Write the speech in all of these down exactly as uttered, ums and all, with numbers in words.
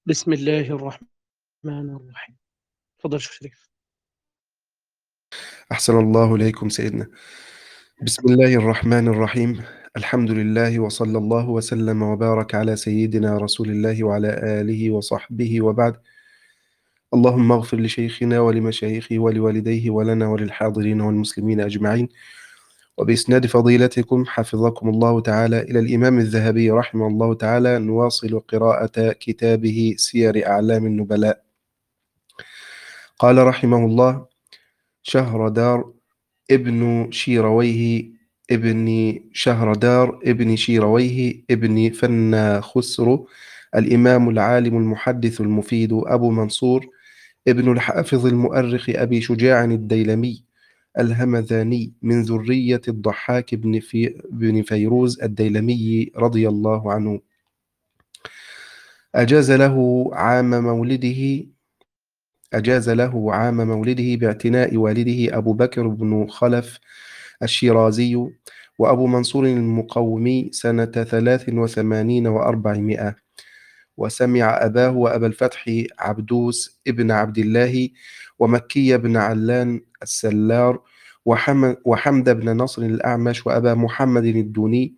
بسم الله الرحمن الرحيم. تفضل شيخ شريف. أحسن الله إليكم سيدنا. بسم الله الرحمن الرحيم. الحمد لله وصلى الله وسلم وبارك على سيدنا رسول الله وعلى آله وصحبه وبعد. اللهم اغفر لشيخنا ولمشايخه ولوالديه ولنا وللحاضرين والمسلمين أجمعين. وبإسناد فضيلتكم حفظكم الله تعالى إلى الإمام الذهبي رحمه الله تعالى نواصل قراءة كتابه سير أعلام النبلاء. قال رحمه الله: شهردار ابن شيرويه ابن شهردار ابن شيرويه ابن فنا خسرو، الإمام العالم المحدث المفيد أبو منصور ابن الحافظ المؤرخ أبي شجاع الديلمي الهمذاني من ذرية الضحاك بن, في بن فيروز الديلمي رضي الله عنه. أجاز له عام مولده أجاز له عام مولده باعتناء والده أبو بكر بن خلف الشيرازي وأبو منصور المقومي سنة ثلاث وثمانين وأربعمائة. وسمع أباه وأبا الفتح عبدوس ابن عبد الله ومكي بن علان السلار وحمد, وحمد بن نصر الأعمش وأبا محمد الدوني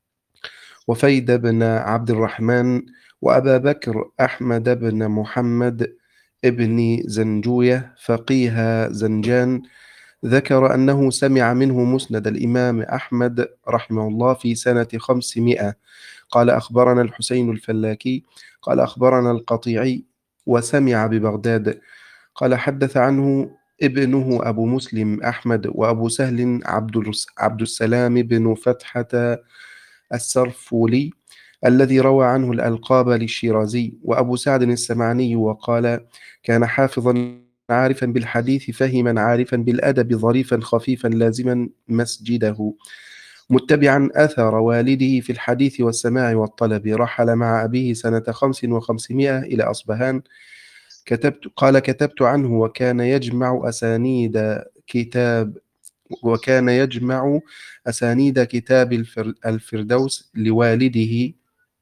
وفيد بن عبد الرحمن وأبا بكر أحمد بن محمد ابن زنجوية فقيه زنجان. ذكر أنه سمع منه مسند الإمام أحمد رحمه الله في سنة خمسمائة. قال: أخبرنا الحسين الفلاكي قال: أخبرنا القطيعي وسمع ببغداد. قال: حدث عنه ابنه أبو مسلم أحمد وأبو سهل عبد عبد السلام بن فتحة السرفولي الذي روى عنه الألقاب للشيرازي وأبو سعد السمعني، وقال: كان حافظا عارفا بالحديث فهما عارفا بالأدب ظريفا خفيفا لازما مسجده متبعا أثر والده في الحديث والسماع والطلب. رحل مع أبيه سنة خمس وخمسمائة إلى أصبهان. كتبت قال: كتبت عنه وكان يجمع أسانيد كتاب وكان يجمع أسانيد كتاب الفر- الفردوس لوالده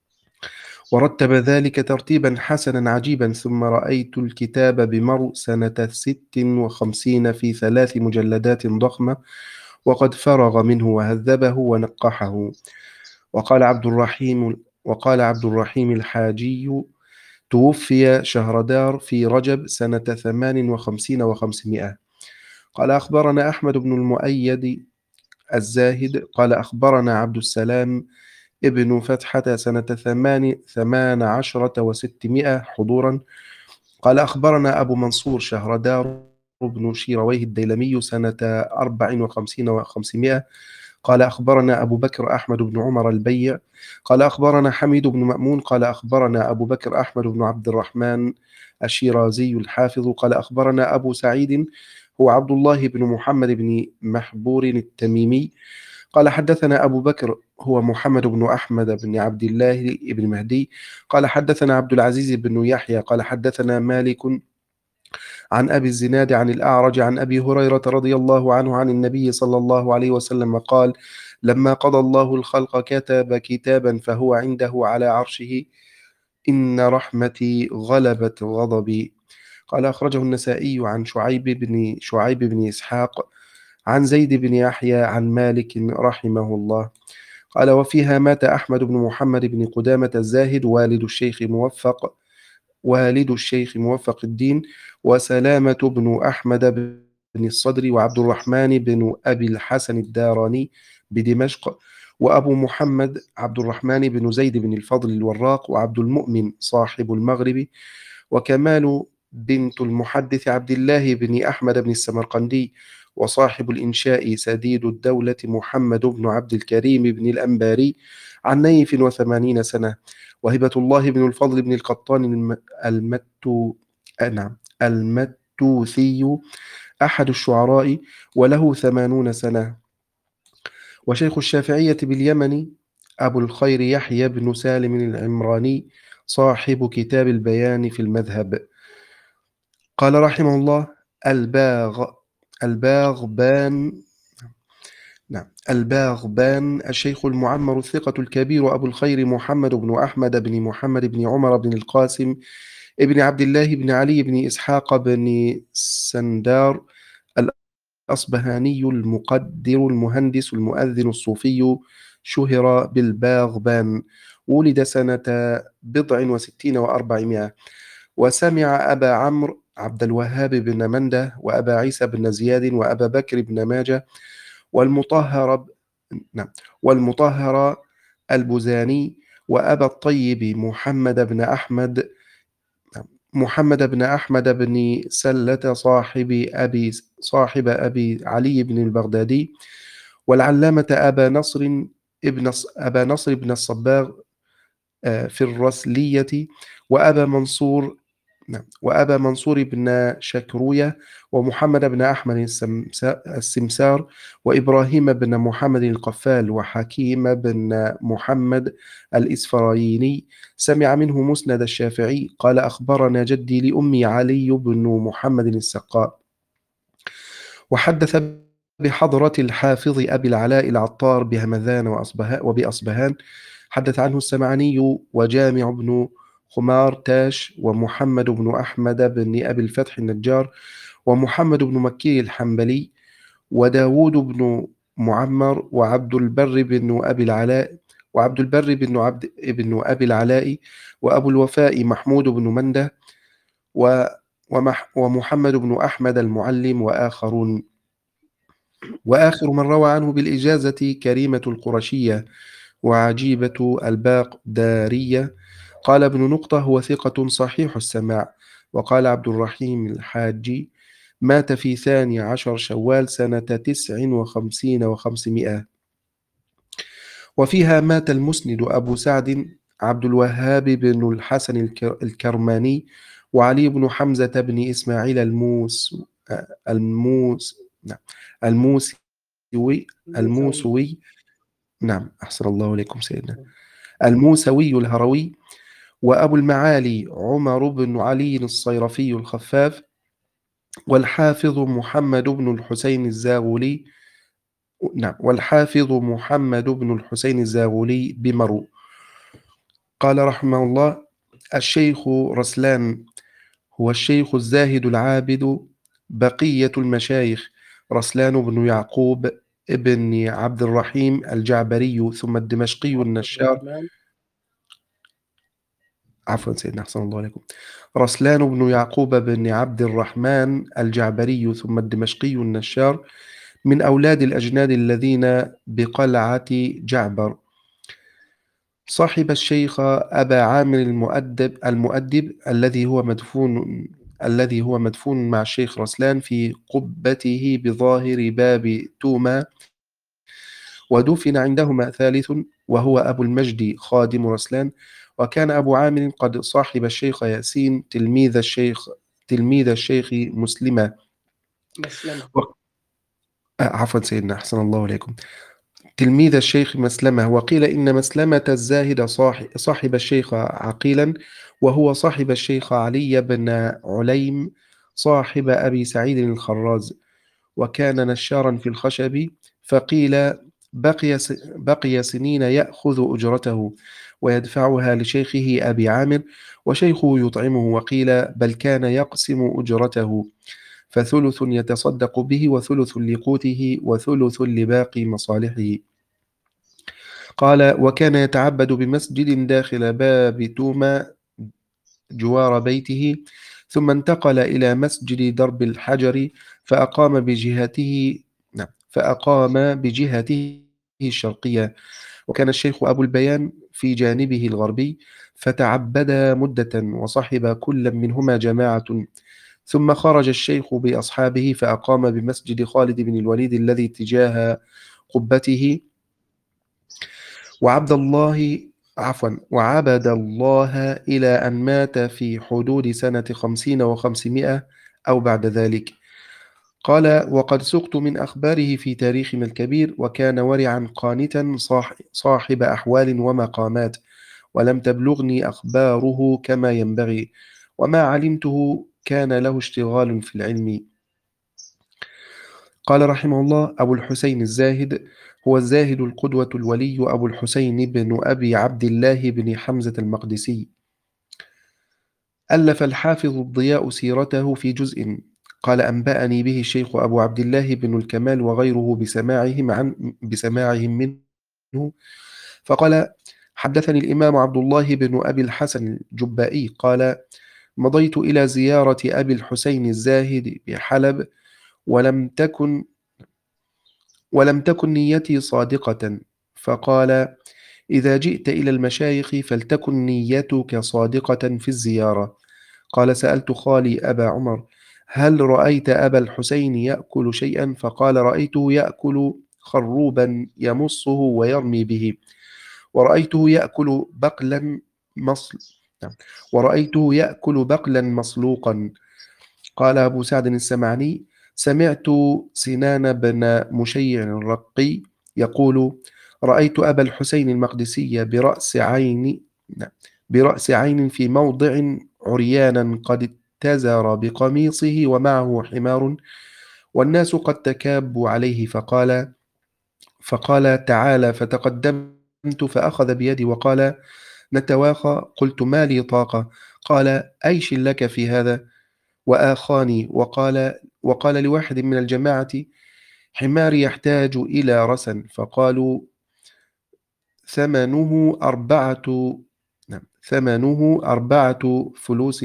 ورتب ذلك ترتيبا حسنا عجيبا. ثم رأيت الكتاب بمرء سنة ست وخمسين في ثلاث مجلدات ضخمة وقد فرغ منه وهذبه ونقحه. وقال عبد الرحيم وقال عبد الرحيم الحاجي: توفي شهردار في رجب سنة ثمان وخمسين وخمسمائة. قال: أخبرنا أحمد بن المؤيد الزاهد قال: أخبرنا عبد السلام ابن فتحة سنة ثمان ثمان عشرة وستمائة حضورا. قال: أخبرنا أبو منصور شهردار بن شيرويه الديلمي سنة أربع وخمسين وخمسمائة. قال: أخبرنا أبو بكر أحمد بن عمر البيع قال: أخبرنا حميد بن مأمون قال: أخبرنا أبو بكر أحمد بن عبد الرحمن الشيرازي الحافظ قال: أخبرنا أبو سعيد هو عبد الله بن محمد بن محبور التميمي قال: حدثنا أبو بكر هو محمد بن أحمد بن عبد الله بن مهدي قال: حدثنا عبد العزيز بن يحيى قال: حدثنا مالك عن أبي الزناد عن الأعرج عن أبي هريرة رضي الله عنه عن النبي صلى الله عليه وسلم قال: لما قضى الله الخلق كتب كتابا فهو عنده على عرشه: إن رحمتي غلبت غضبي. قال: أخرجه النسائي عن شعيب بن شعيب بن إسحاق عن زيد بن يحيى عن مالك رحمه الله. قال: وفيها مات أحمد بن محمد بن قدامة الزاهد والد الشيخ موفق والد الشيخ موفق الدين وسلامة بن أحمد بن الصدر وعبد الرحمن بن أبي الحسن الداراني بدمشق، وأبو محمد عبد الرحمن بن زيد بن الفضل الوراق، وعبد المؤمن صاحب المغرب، وكمال بنت المحدث عبد الله بن أحمد بن السمرقندي، وصاحب الإنشاء سديد الدولة محمد بن عبد الكريم بن الأنباري عن نيف وثمانين سنة، وهبة الله بن الفضل بن القطان الم- المتو آه، نعم المتوثي أحد الشعراء وله ثمانون سنة، وشيخ الشافعية باليمن أبو الخير يحيى بن سالم العمراني صاحب كتاب البيان في المذهب. قال رحمه الله: الباغ الباغبان نعم الباغبان الشيخ المعمر الثقة الكبير أبو الخير محمد بن أحمد بن محمد بن عمر بن القاسم ابن عبد الله بن علي بن إسحاق بن سندار الأصبهاني المقدر المهندس المؤذن الصوفي، شهر بالباغبان، ولد سنة بضع وستين وأربعمائة. وسمع أبا عمرو عبد الوهاب بن مندة وأبا عيسى بن زياد وأبا بكر بن ماجه والمطهر ب... نعم والمطهر البزاني وأبا الطيب محمد بن أحمد محمد بن أحمد بن سلة صاحب أبي صاحب أبي علي بن البغدادي، والعلامة أبا نصر ابن أبا نصر بن الصباغ آه، في الرسلية، وأبا منصور نعم وأبا منصور بن شكروية، ومحمد بن أحمد السمسا- السمسار، وإبراهيم بن محمد القفال، وحكيم بن محمد الإسفرايني. سمع منه مسند الشافعي قال: أخبرنا جدي لأمي علي بن محمد السقاء، وحدث بحضرة الحافظ أبي العلاء العطار بهمذان وأصبهان وبأصبهان. حدث عنه السمعاني وجامع بن خمار تاش، ومحمد بن أحمد بن أبي الفتح النجار، ومحمد بن مكي الحنبلي، وداود بن معمر، وعبد البر بن أبي العلاء وعبد البر بن عبد بن أبي العلاء، وأبو الوفاء محمود بن منده، و ومح ومحمد بن أحمد المعلم، وآخرون. وآخر من روى عنه بالإجازة كريمة القرشية وعجيبة الباقدارية. قال ابن نقطة: هو ثقة صحيح السماع. وقال عبد الرحيم الحاجي: مات في ثاني عشر شوال سنة تسع وخمسين وخمسمائة. وفيها مات المسند أبو سعد عبد الوهاب بن الحسن الكر- الكرماني، وعلي بن حمزة بن إسماعيل الموس الموس نعم الموسوي الموسوي. الموسوي نعم أحسن الله إليكم سيدنا الموسوي الهروي، وأبو المعالي عمر بن علي الصيرفي الخفاف، والحافظ محمد بن الحسين الزاغلي نعم والحافظ محمد بن الحسين الزاغلي بمرو. قال رحمه الله: الشيخ رسلان هو الشيخ الزاهد العابد بقية المشايخ، رسلان بن يعقوب ابن عبد الرحيم الجعبري، ثم الدمشقي عبد النشار. الرحمن. عفوا سيدنا أحسن الله عليكم. رسلان بن يعقوب بن عبد الرحمن الجعبري، ثم الدمشقي النشار، من أولاد الأجناد الذين بقلعة جعبر. صاحب الشيخ أبا عامر المؤدب المؤدب الذي هو مدفون الذي هو مدفون مع الشيخ رسلان في قبته بظاهر باب توما، ودفن عندهما ثالث وهو أبو المجد خادم رسلان. وكان أبو عامر قد صاحب الشيخ ياسين تلميذ الشيخ تلميذ الشيخ مسلمة مسلمة. و... آه، عفوا سيدنا أحسن الله عليكم. تلميذ الشيخ مسلمة. وقيل إن مسلمة الزاهد صاح- صاحب الشيخ عقيلا، وهو صاحب الشيخ علي بن عليم صاحب أبي سعيد الخراز، وكان نشارا في الخشب. فقيل بقي س- بقي سنين يأخذ أجرته ويدفعها لشيخه أبي عامر، وشيخه يطعمه. وقيل بل كان يقسم أجرته، فثلث يتصدق به، وثلث لقوته، وثلث لباقي مصالحه. قال: وكان يتعبد بمسجد داخل باب توما جوار بيته، ثم انتقل إلى مسجد درب الحجر، فأقام بجهته نعم فأقام بجهته الشرقية. وكان الشيخ أبو البيان في جانبه الغربي، فتعبدا مدة، وصحب كل منهما جماعة. ثم خرج الشيخ بأصحابه، فأقام بمسجد خالد بن الوليد الذي تجاه قبته، وعبد الله عفوا وعبد الله إلى أن مات في حدود سنة خمسين وخمسمائة أو بعد ذلك. قال: وقد سقت من أخباره في تاريخنا الكبير، وكان ورعا قانتا صاح- صاحب أحوال ومقامات، ولم تبلغني أخباره كما ينبغي، وما علمته كان له اشتغال في العلم. قال رحمه الله: أبو الحسين الزاهد هو الزاهد القدوة الولي أبو الحسين بن أبي عبد الله بن حمزة المقدسي ألف الحافظ الضياء سيرته في جزء. قال أنبأني به الشيخ أبو عبد الله بن الكمال وغيره بسماعهم عن بسماعهم منه، فقال حدثني الإمام عبد الله بن أبي الحسن الجبائي قال مضيت إلى زيارة أبي الحسين الزاهد بحلب، ولم تكن ولم تكن نيتي صادقة، فقال إذا جئت إلى المشايخ فلتكن نيتك صادقة في الزيارة. قال سألت خالي أبا عمر هل رأيت أبا الحسين يأكل شيئا؟ فقال رأيته يأكل خروبا يمصه ويرمي به، ورأيته يأكل بقلا مصل نعم. ورأيته يأكل بقلا مسلوقا. قال أبو سعد السمعني سمعت سنان بن مشيع الرقي يقول رأيت أبا الحسين المقدسي برأس عين نعم، برأس عين في موضع عريانا قد اتزر بقميصه ومعه حمار، والناس قد تكابوا عليه، فقال فقال تعالى، فتقدمت فأخذ بيدي وقال نتواخى. قلت ما لي طاقة. قال أيش لك في هذا؟ وآخاني وقال وقال لواحد من الجماعة حماري يحتاج إلى رسن، فقالوا ثمنه أربعة نعم ثمنه أربعة فلوس،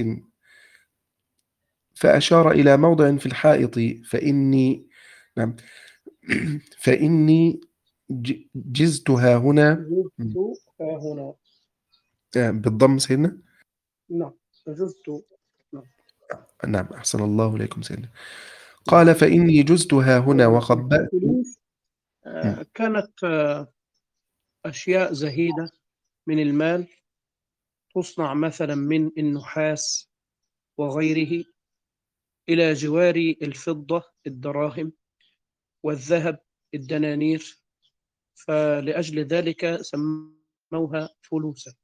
فأشار إلى موضع في الحائط، فإني نعم فإني ج- جزتها هنا. جزت ها هنا. آه، بالضم سيدنا. نعم، جزت. نعم. نعم أحسن الله إليكم سيدنا. نعم. قال فإني جزتها هنا وخبأت. الفلوس آه، كانت آه، أشياء زهيدة من المال، تصنع مثلا من النحاس وغيره، إلى جوار الفضة الدراهم والذهب الدنانير، فلأجل ذلك سموها فلوسا.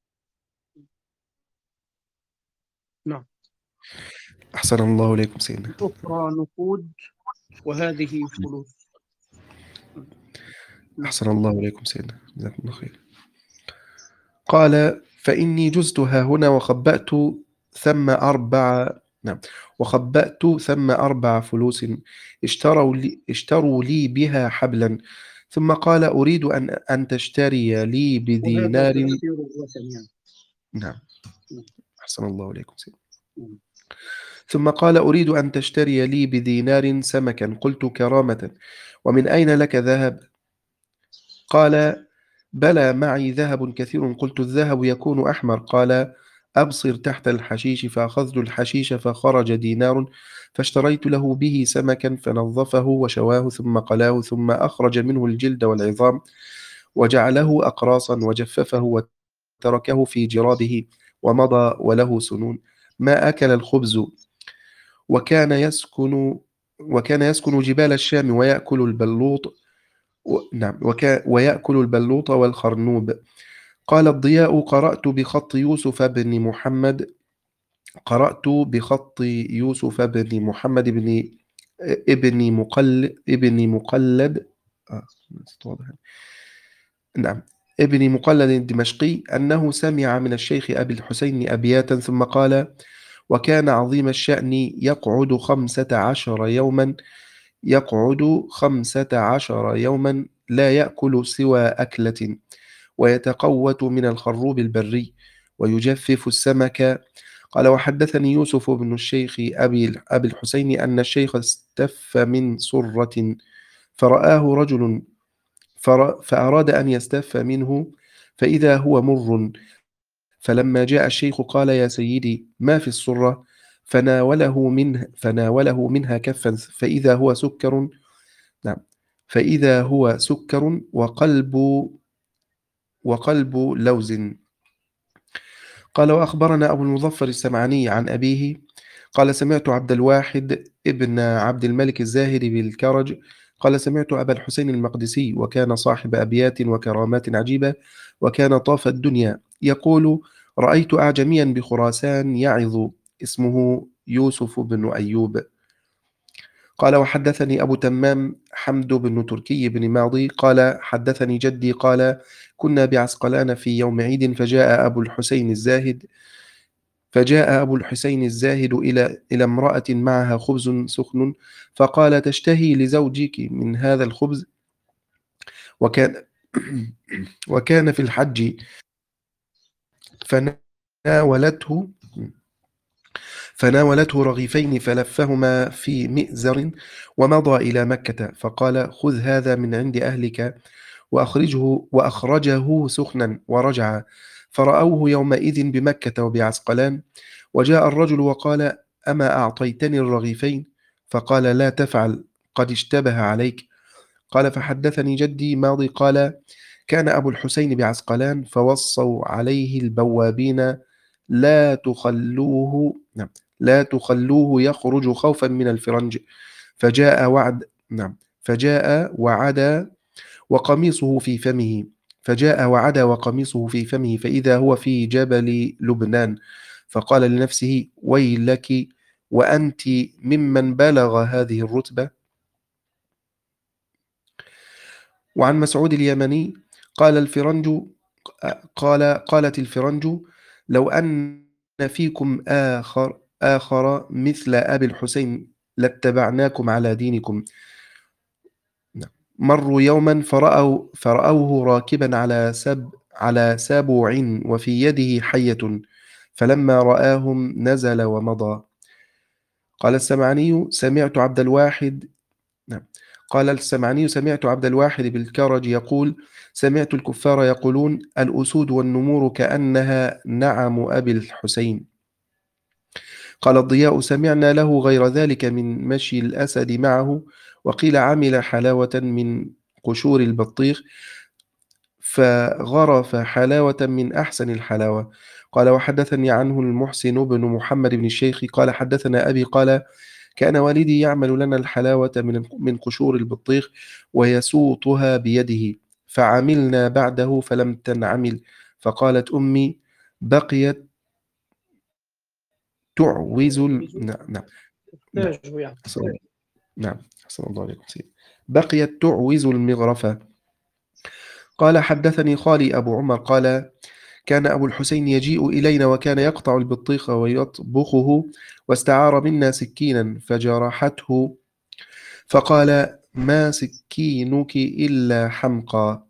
نعم. أحسن الله إليكم سيدنا. أخرى نقود، وهذه فلوس. نعم. أحسن الله إليكم سيدنا، جزاكم الله خير. قال فإني جزتها هنا وخبأت ثم أربع نعم وخبأت ثم أربع فلوس، اشتروا لي, اشتروا لي بها حبلا، ثم قال أريد أن, أن تشتري لي وهذا بدينار. تفسير الرسم يعني. نعم نعم. أحسن الله إليكم سيدنا. نعم. ثم قال أريد أن تشتري لي بدينار سمكا. قلت كرامة، ومن أين لك ذهب؟ قال بلى معي ذهب كثير. قلت الذهب يكون أحمر. قال أبصر تحت الحشيش. فأخذت الحشيش فخرج دينار، فاشتريت له به سمكا فنظفه وشواه ثم قلاه، ثم أخرج منه الجلد والعظام وجعله أقراصا وجففه وتركه في جرابه، ومضى وله سنون. ما أكل الخبز، وكان يسكن وكان يسكن جبال الشام ويأكل البلوط و... نعم وكا... ويأكل البلوط والخرنوب. قال الضياء قرأت بخط يوسف بن محمد قرأت بخط يوسف بن محمد بن ابن مقل ابن مقلد آه. واضح. نعم ابن مقلد الدمشقي أنه سمع من الشيخ أبي الحسين أبياتا، ثم قال وكان عظيم الشأن يقعد خمسة عشر يوما يقعد خمسة عشر يوما لا يأكل سوى أكلة، ويتقوت من الخروب البري، ويجفف السمك. قال وحدثني يوسف بن الشيخ أبي أبي الحسين أن الشيخ استف من سرة، فرآه رجل فر- فأراد أن يستف منه، فإذا هو مر. فلما جاء الشيخ قال يا سيدي ما في السرة؟ فناوله منه فناوله منها كفا، فإذا هو سكر نعم فإذا هو سكر وقلب وقلب لوز. قال وأخبرنا أبو المظفر السمعاني عن أبيه قال سمعت عبد الواحد ابن عبد الملك الزاهد بالكرج قال سمعت أبا الحسين المقدسي، وكان صاحب أبيات وكرامات عجيبة، وكان طاف الدنيا، يقول رأيت أعجميا بخراسان يعظ، اسمه يوسف بن أيوب. قال وحدثني أبو تمام حمد بن تركي بن ماضي قال حدثني جدي قال كنا بعسقلان في يوم عيد، فجاء أبو الحسين الزاهد فجاء أبو الحسين الزاهد إلى إلى امرأة معها خبز سخن، فقال: تشتهي لزوجك من هذا الخبز؟ وكان وكان في الحج، فناولته فناولته رغيفين فلفهما في مئزر ومضى إلى مكة، فقال: خذ هذا من عند أهلك وأخرجه وأخرجه سخنا ورجع. فرأوه يومئذ بمكة وبعسقلان. وجاء الرجل وقال: أما أعطيتني الرغيفين؟ فقال: لا تفعل، قد اشتبه عليك. قال: فحدثني جدي ماضي قال: كان أبو الحسين بعسقلان، فوصوا عليه البوابين: لا تخلوه نعم لا تخلوه يخرج خوفا من الفرنج. فجاء وعد نعم فجاء وعدا وقميصه في فمه فجاء وعدا وقميصه في فمه فإذا هو في جبل لبنان. فقال لنفسه: ويلك، وأنت ممن بلغ هذه الرتبة. وعن مسعود اليمني قال الفرنج قال قالت الفرنج: لو أن فيكم آخر آخر مثل أبي الحسين لاتبعناكم على دينكم. مروا يوما فرأوا فرأوه راكبا على سب على سبع وفي يده حية، فلما رآهم نزل ومضى. قال السمعني: سمعت عبد الواحد نعم قال السمعني: سمعت عبد الواحد بالكرج يقول: سمعت الكفار يقولون: الأسود والنمور كأنها نعم أبي الحسين. قال الضياء: سمعنا له غير ذلك من مشي الأسد معه، وقيل عمل حلاوة من قشور البطيخ، فغرف حلاوة من أحسن الحلاوة. قال: وحدثني عنه المحسن بن محمد بن الشيخ قال: حدثنا أبي قال: كان والدي يعمل لنا الحلاوة من من قشور البطيخ ويسوطها بيده، فعملنا بعده فلم تنعمل. فقالت أمي: بقيت تعوز ال... تعويض نعم نعم نعم تحتاج يعني. أحسن الله- نعم أحسن الله عليكم سيدي. بقيت تعوز المغرفة. قال: حدثني خالي أبو عمر قال: كان أبو الحسين يجيء إلينا وكان يقطع البطيخ ويطبخه، واستعار منا سكينا فجرحته، فقال: ما سكينك إلا حمقى.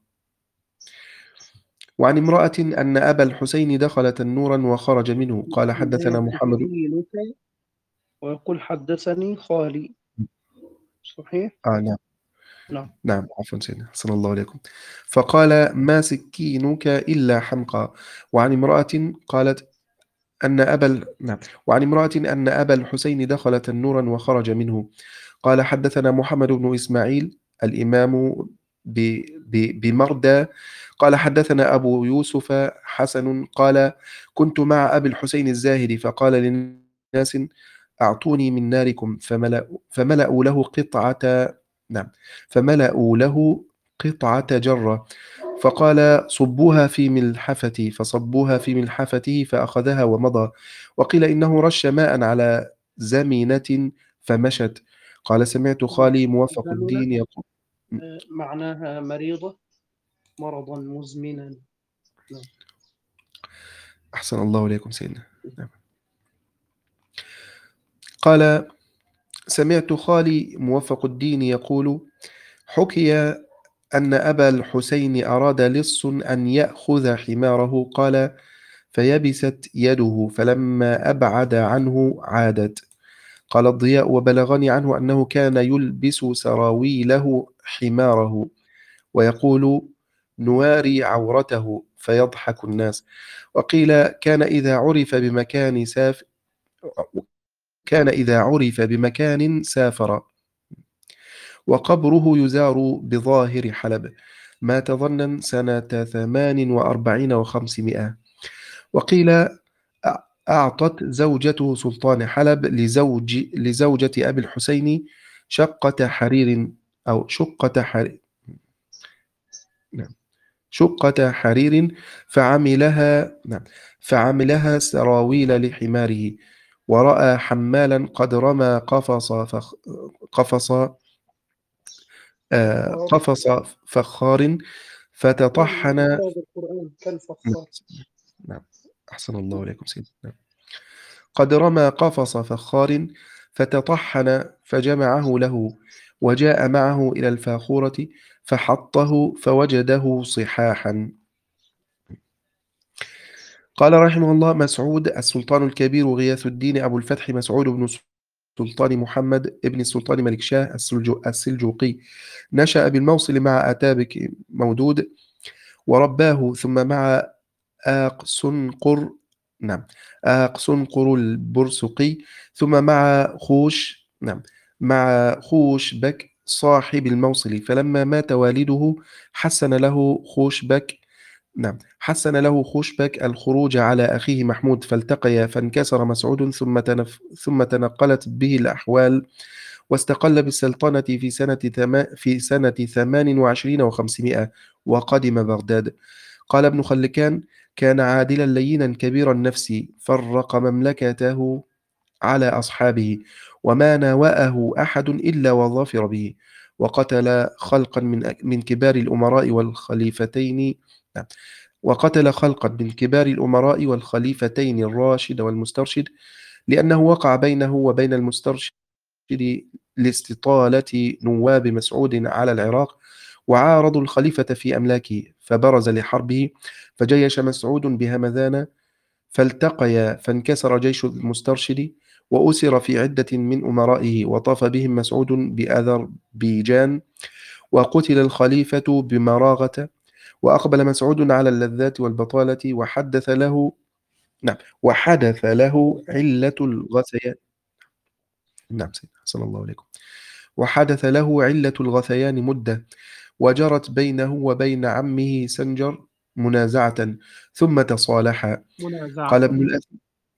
وعن امرأة أن أبا الحسين دخل تنورا وخرج منه. قال: حدثنا محمد. سكينك، ويقول حدثني خالي. صحيح. آه نعم نعم. نعم عفوا سيدنا صلى الله عليكم. فقال: ما سكينك إلا حمقى. وعن امرأة قالت أن أبا ال- نعم وعن امرأة أن أبا الحسين دخل تنورا وخرج منه. قال: حدثنا محمد بن إسماعيل الإمام ب- ب- بمردى قال: حدثنا أبو يوسف حسن قال: كنت مع أبي الحسين الزاهد، فقال للناس: أعطوني من ناركم، فملأوا, فملأوا له قطعة نعم فملأوا له قطعة جرة، فقال: صبوها في ملحفتي، فصبوها في ملحفته فأخذها ومضى. وقيل إنه رش ماء على زمينة فمشت. قال: سمعت خالي موفق زمنة الدين يقول. آه، معناها مريضة، مرضا مزمنا. نعم. أحسن الله إليكم سيدنا. نعم. قال: سمعت خالي موفق الدين يقول: حكي أن أبا الحسين أراد لص أن يأخذ حماره، قال: فيبست يده، فلما أبعد عنه عادت. قال الضياء: وبلغني عنه أنه كان يلبس سراويله حماره ويقول: نواري عورته، فيضحك الناس. وقيل: كان إذا عرف بمكان ساف كان إذا عرف بمكان سافر، وقبره يزار بظاهر حلب. مات ظنا سنة ثمان وأربعين وخمسمائة. وقيل: أعطت زوجته سلطان حلب لزوج لزوجة أبي الحسين شقة حرير أو شقة حرير نعم شقة حرير فعملها نعم فعملها سراويل لحماره. ورأى حمالا قد رمى قفص فخ قفص آه، فخار. قفص فخار من فتطحن. ألفاظ القرآن كالفخار. نعم أحسن الله إليكم سيدنا. قد رمى قفص فخار فتطحن فجمعه له، وجاء معه إلى الفاخورة فحطه فوجده صحاحا. قال رحمه الله: مسعود السلطان الكبير غياث الدين أبو الفتح مسعود بن سلطان محمد ابن السلطان ملك شاه السلجو- السلجوقي، نشأ بالموصل مع أتابك مودود، ورباه ثم مع آقسنقر، نعم، آقسنقر البرسقي، ثم مع خوش، نعم، مع خوشبك صاحب الموصل. فلما مات والده حسن له خوشبك، نعم، حسن له خوشبك الخروج على أخيه محمود، فالتقيا فانكسر مسعود، ثم تنف ثم تنقلت به الأحوال، واستقل بالسلطنة في سنة ثما في سنة ثمان وعشرين وخمسمائة، وقدم بغداد. قال ابن خلكان: كان عادلا لينا كبير النفس، فرق مملكته على أصحابه، وما ناوأه أحد إلا وظفر به، وقتل خلقا من من كبار الأمراء والخليفتين، نعم، وقتل خلقا من كبار الأمراء والخليفتين الراشد والمسترشد، لأنه وقع بينه وبين المسترشد لاستطالة نواب مسعود على العراق، وعارضوا الخليفة في أملاكه، فبرز لحربه، فجيش مسعود بهمذان، فالتقيا فانكسر جيش المسترشد، وأسر في عدة من أمرائه، وطاف بهم مسعود بأذربيجان، وقتل الخليفة بمراغة، وأقبل مسعود على اللذات والبطالة، وحدث له، نعم، وحدث له علة الغثيان، نعم سيدنا صلى الله عليكم، وحدث له علة الغثيان مدة، وجرت بينه وبين عمه سنجر منازعة، ثم تصالحا. قال منازعة. ابن الأثير،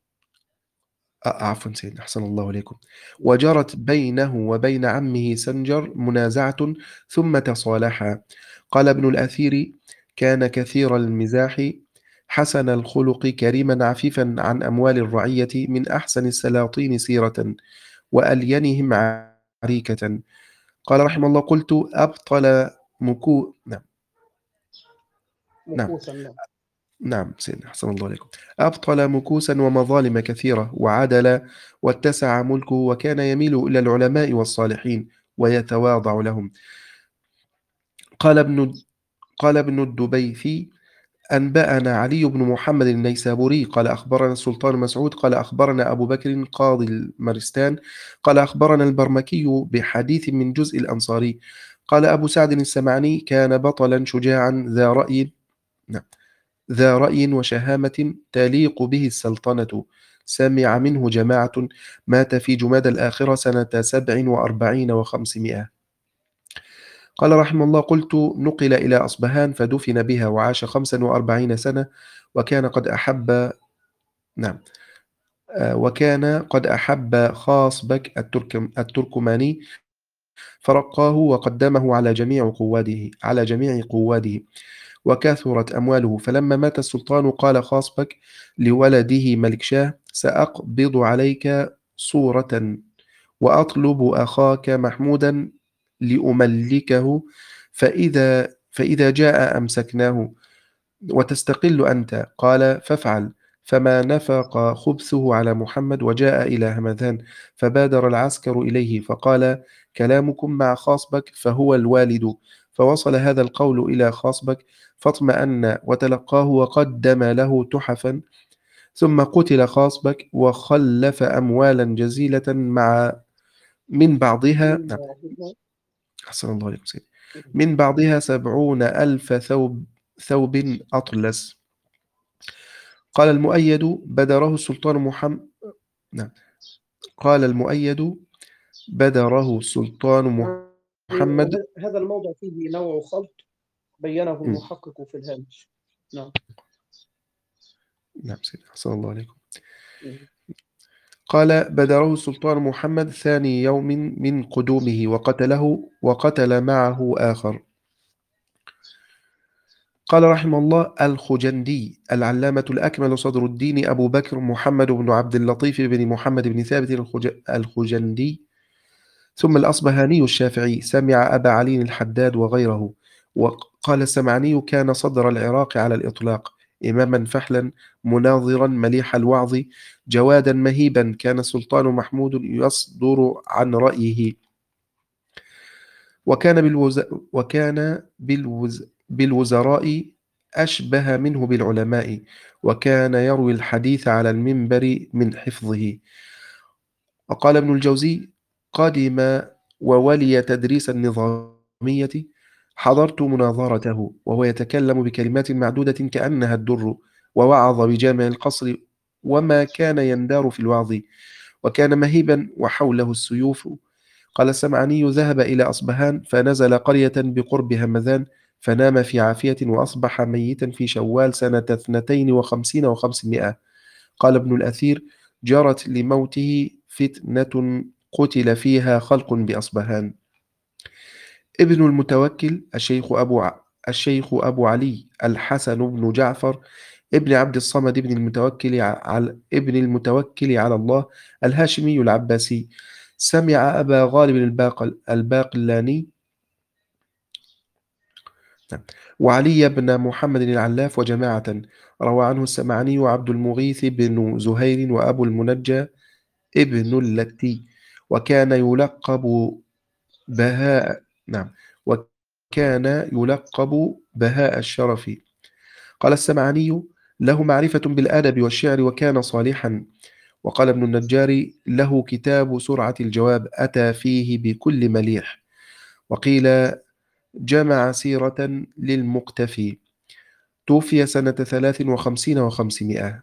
آه، عفوا سيدنا أحسن الله عليكم، وجرت بينه وبين عمه سنجر منازعة، ثم تصالحا. قال ابن الأثير: كان كثير المزاح، حسن الخلق، كريما عفيفا عن أموال الرعية، من أحسن السلاطين سيرة، وألينهم عريكة. قال رحمه الله: قلت: أبطل مكو نعم نعم مكوسا له. نعم سيدنا أحسن الله عليكم. أبطل مكوسا ومظالم كثيرة، وعدل واتسع ملكه، وكان يميل إلى العلماء والصالحين ويتواضع لهم. قال ابن قال ابن الدبيثي: أنبأنا علي بن محمد النيسابوري قال أخبرنا السلطان مسعود قال أخبرنا أبو بكر قاضي المرستان قال أخبرنا البرمكي بحديث من جزء الأنصاري. قال أبو سعد السمعني: كان بطلا شجاعا ذا رأي، نعم، ذا رأي وشهامة تليق به السلطنة، سمع منه جماعة، مات في جماد الآخرة سنة سبع وأربعين وخمسمائة. قال رحمه الله: قلت: نقل إلى أصبهان فدفن بها، وعاش خمسا وأربعين سنة، وكان قد أحب، نعم، آه، وكان قد أحب خاصبك التركم التركماني، فرقاه وقدمه على جميع قواده على جميع قواده، وكثرت أمواله. فلما مات السلطان قال خاصبك لولده ملكشاه: سأقبض عليك صورة، وأطلب أخاك محمودا لأملكه، فإذا فإذا جاء أمسكناه، وتستقل أنت. قال: فافعل. فما نفق خبثه على محمد، وجاء إلى همذان، فبادر العسكر إليه، فقال: كلامكم مع خاصبك فهو الوالد. فوصل هذا القول إلى خاصبك، فاطمأن وتلقاه، وقدم له تحفا. ثم قتل خاصبك، وخلف أموالا جزيلة مع من بعضها، من نعم، بعدها. أحسن الله عليكم سيدي، من بعضها سبعون ألف ثوب ثوب أطلس. قال المؤيد: بدره السلطان محمد، نعم، قال المؤيد: بدره السلطان يعني محمد، وه- هذا الموضع فيه نوع خلط بينه م، المحقق في الهامش. نعم. نعم سيدي أحسن الله عليكم. مم. قال: بدره السلطان محمد ثاني يوم من قدومه، وقتله، وقتل معه آخر. قال رحمه الله: الخجندي العلامة الأكمل صدر الدين أبو بكر محمد بن عبد اللطيف بن محمد بن ثابت الخج... الخجندي، ثم الأصبهاني الشافعي، سمع أبا علي الحداد وغيره. وقال السمعني: كان صدر العراق على الإطلاق، إماما فحلا مناظرا مليح الوعظ جوادا مهيبا، كان السلطان محمود يصدر عن رأيه، وكان بالوز... وكان بالوز... بالوزراء أشبه منه بالعلماء، وكان يروي الحديث على المنبر من حفظه. وقال ابن الجوزي: قدم وولي تدريس النظامية، حضرت مناظرته وهو يتكلم بكلمات معدودة كأنها الدر، ووعظ بجامع القصر وما كان يندار في الوعظ، وكان مهيبا وحوله السيوف. قال السمعاني: ذهب إلى أصبهان فنزل قرية بقرب همذان، فنام في عافية وأصبح ميتا في شوال سنة اثنتين وخمسين وخمسمائة. قال ابن الأثير: جرت لموته فتنة قتل فيها خلق بأصبهان. ابن المتوكل الشيخ أبو ع... الشيخ أبو علي الحسن بن جعفر ابن عبد الصمد ابن المتوكل على ابن المتوكل على الله الهاشمي العباسي، سمع أبا غالب الباقل الباقلاني وعلي بن محمد العلاف وجماعة، روى عنه السمعاني وعبد المغيث بن زهير وأبو المنجى ابن اللتي، وكان يلقب بهاء نعم وكان يلقب بهاء الشرف. قال السمعاني: له معرفة بالأدب والشعر وكان صالحا. وقال ابن النجار: له كتاب سرعة الجواب أتى فيه بكل مليح. وقيل: جمع سيرة للمقتفي، توفي سنة ثلاث وخمسين وخمسمائة.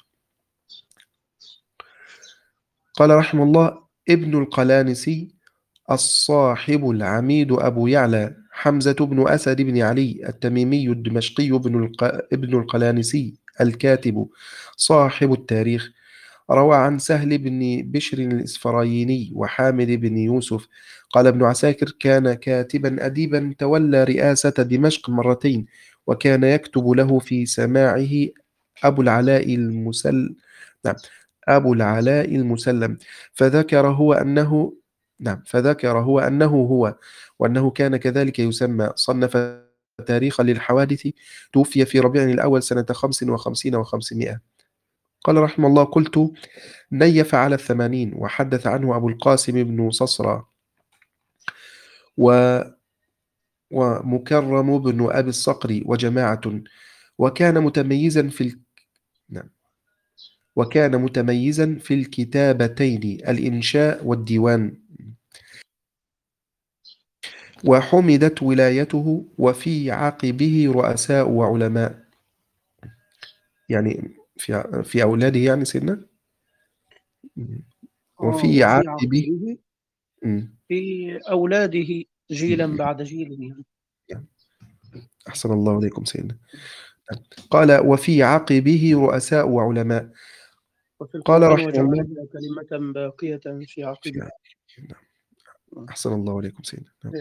قال رحمه الله: ابن القلانسي الصاحب العميد أبو يعلى حمزة بن أسد بن علي التميمي الدمشقي ابن, الق... ابن القلانسي الكاتب صاحب التاريخ، روى عن سهل بن بشر الإسفرايني وحامد بن يوسف. قال ابن عساكر: كان كاتبا أديبا تولى رئاسة دمشق مرتين، وكان يكتب له في سماعه أبو العلاء المسل نعم أبو العلاء المسلم، فذكر هو أنه نعم فذكر هو أنه هو وأنه كان كذلك يسمى. صنف تاريخا للحوادث، توفي في ربيع الأول سنة خمس وخمسين وخمسمائة. قال رحمه الله: قلت: نيف على الثمانين، وحدث عنه أبو القاسم بن صصرى و... ومكرم بن أبي الصقر وجماعة، وكان متميزا في ال... نعم وكان متميزا في الكتابتين الإنشاء والديوان، وحمدت ولايته، وفي عقبه رؤساء وعلماء. يعني في في أولاده يعني سنة آه وفي وفي عقبه. عقبه مم. في أولاده جيلا مم. بعد جيل يعني. يعني أحسن الله إليكم سيدنا. قال: وفي عقبه رؤساء وعلماء. وفي قال القرآن: رحمه الله: وجعلها كلمة باقية في في عقبه. عقبه. نعم. أحسن الله إليكم سيدنا. نعم.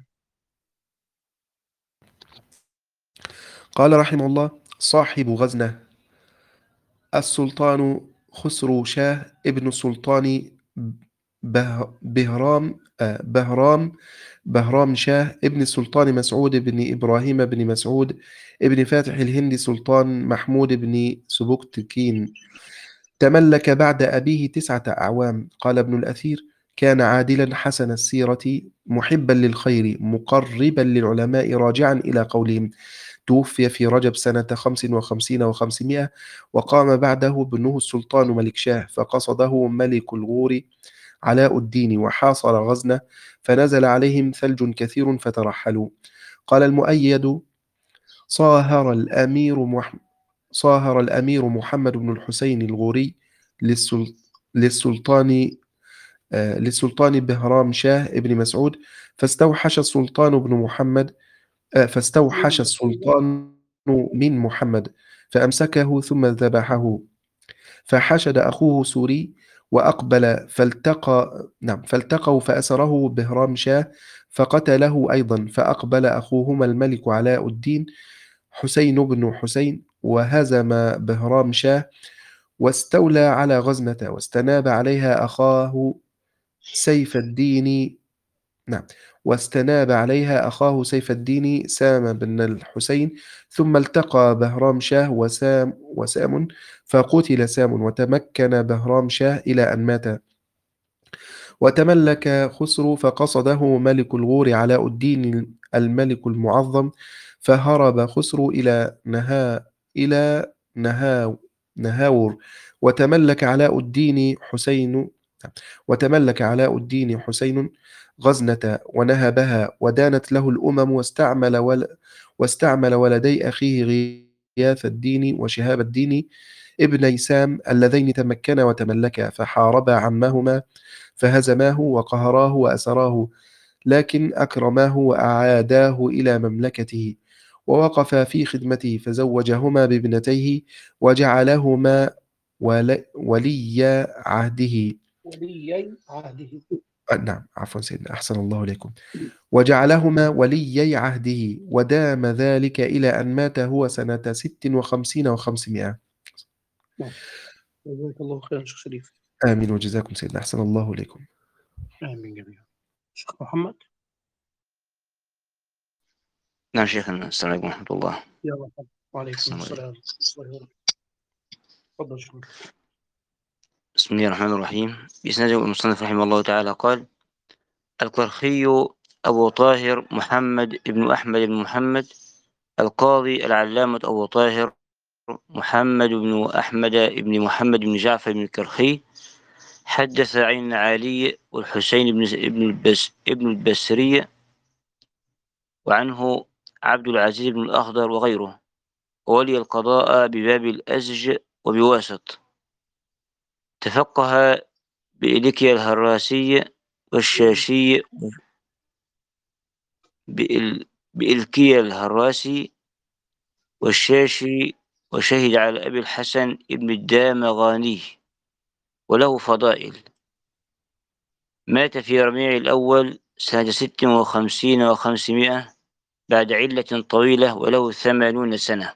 قال رحمه الله: صاحب غزنة السلطان خسرو شاه ابن السلطان به بهرام آه، بهرام بهرام شاه ابن السلطان مسعود بن إبراهيم بن مسعود ابن فاتح الهند سلطان محمود بن سبكتكين، تملك بعد أبيه تسعة أعوام. قال ابن الأثير: كان عادلا حسن السيرة، محبا للخير، مقربا للعلماء، راجعا إلى قولهم. توفي في رجب سنة خمس وخمسين وخمسمائة، وقام بعده ابنه السلطان ملكشاه، فقصده ملك الغور علاء الدين وحاصر غزنة، فنزل عليهم ثلج كثير فترحلوا. قال المؤيد: صاهر الأمير مح... صاهر الأمير محمد بن الحسين الغوري للسل... للسلطان آه، للسلطان بهرام شاه ابن مسعود، فاستوحش السلطان بن محمد آه، فاستوحش السلطان من محمد، فأمسكه ثم ذبحه. فحشد أخوه سوري وأقبل، فالتقى نعم فالتقوا فأسره بهرام شاه، فقتله أيضا. فأقبل أخوهما الملك علاء الدين حسين بن حسين، وهزم بهرام شاه، واستولى على غزنة، واستناب عليها أخاه سيف الدين نعم. واستناب عليها أخاه سيف الدين سام بن الحسين، ثم التقى بهرام شاه وسام وسام فقتل سام، وتمكن بهرام شاه إلى أن مات. وتملك خسرو، فقصده ملك الغور علاء الدين الملك المعظم، فهرب خسرو إلى نها إلى نها نهاور. وتملك علاء الدين حسين وتملك علاء الدين حسين غزنة ونهبها، ودانت له الأمم، واستعمل ول واستعمل ولدي أخيه غياث الدين وشهاب الدين ابني سام اللذين تمكنا وتملكا، فحاربا عمهما فهزماه وقهراه وأسراه، لكن أكرماه وأعاداه إلى مملكته، ووقف في خدمته، فزوجهما بابنتيه وجعلهما ول- ولي عهده. ولي عهده. آه، نعم، عفوا سيدنا، أحسن الله إليكم. وجعلهما وليي عهده، ودام ذلك إلى أن مات هو سنة ست وخمسين وخمسمائة. نعم. جزاك الله خيرا شيخ شريف. آمين وجزاكم سيدنا، أحسن الله إليكم. آمين جميعا. شيخ محمد. نعم شيخنا، السلام عليكم ورحمة الله. يا مرحبا. وعليكم السلام عليكم. السلام ورحمة الله وبركاته. تفضل شيخ. بسم الله الرحمن الرحيم. بإسناد المصنف رحمه الله تعالى قال: الكرخي أبو طاهر محمد بن أحمد بن محمد القاضي العلامة أبو طاهر محمد بن أحمد بن محمد بن جعفر بن الكرخي حدث عن علي والحسين بن ابن البس ابن البسري، وعنه عبد العزيز بن الأخضر وغيره، وولي القضاء بباب الأزج وبواسط. تفقه بإليكيا الهراسي والشاشي بإل بإلكيا الهراسي والشاشي، وشهد على أبي الحسن ابن الدامغاني، وله فضائل. مات في ربيع الأول سنة ست وخمسين وخمسمائة بعد علة طويلة، وله ثمانون سنة.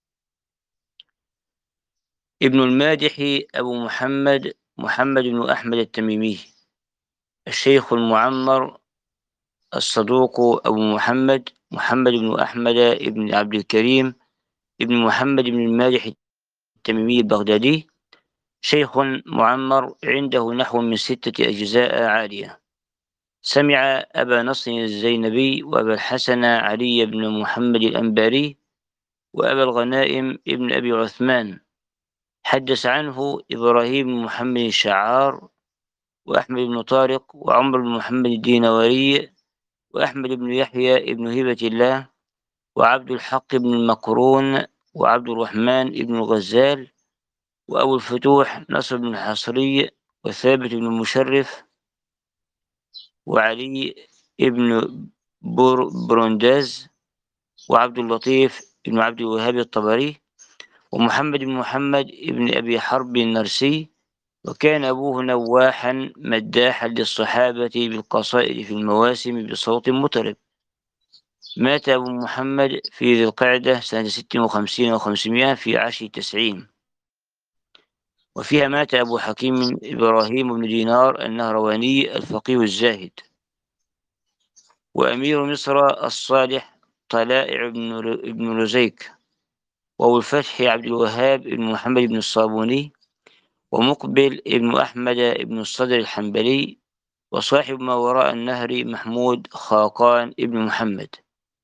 ابن المادح أبو محمد محمد بن أحمد التميمي، الشيخ المعمر الصدوق أبو محمد محمد بن أحمد بن عبد الكريم ابن محمد بن المالح التميمي البغدادي، شيخ معمر عنده نحو من ستة أجزاء عالية. سمع أبا نصر الزينبي وأبا الحسن علي بن محمد الأنباري وأبا الغنائم ابن أبي عثمان. حدث عنه إبراهيم بن محمد الشعار وأحمد بن طارق وعمر بن محمد الدينوري وأحمد بن يحيى بن هبة الله وعبد الحق بن المقرون وعبد الرحمن بن الغزال وأبو الفتوح نصر بن الحصري وثابت بن المشرف وعلي بن بر برنداز وعبد اللطيف بن عبد الوهاب الطبري ومحمد بن محمد بن أبي حرب النرسي. وكان أبوه نواحا مداحا للصحابة بالقصائد في المواسم بصوت مطرب. مات أبو محمد في ذي القعدة سنة ست وخمسين وخمسمائة في عشر تسعين، وفيها مات أبو حكيم إبراهيم بن دينار النهرواني الفقيه الزاهد. وأمير مصر الصالح طلائع بن رزيك، وأبو الفتح عبد الوهاب بن محمد بن الصابوني، ومقبل بن أحمد بن الصدر الحنبلي، وصاحب ما وراء النهر محمود خاقان بن محمد.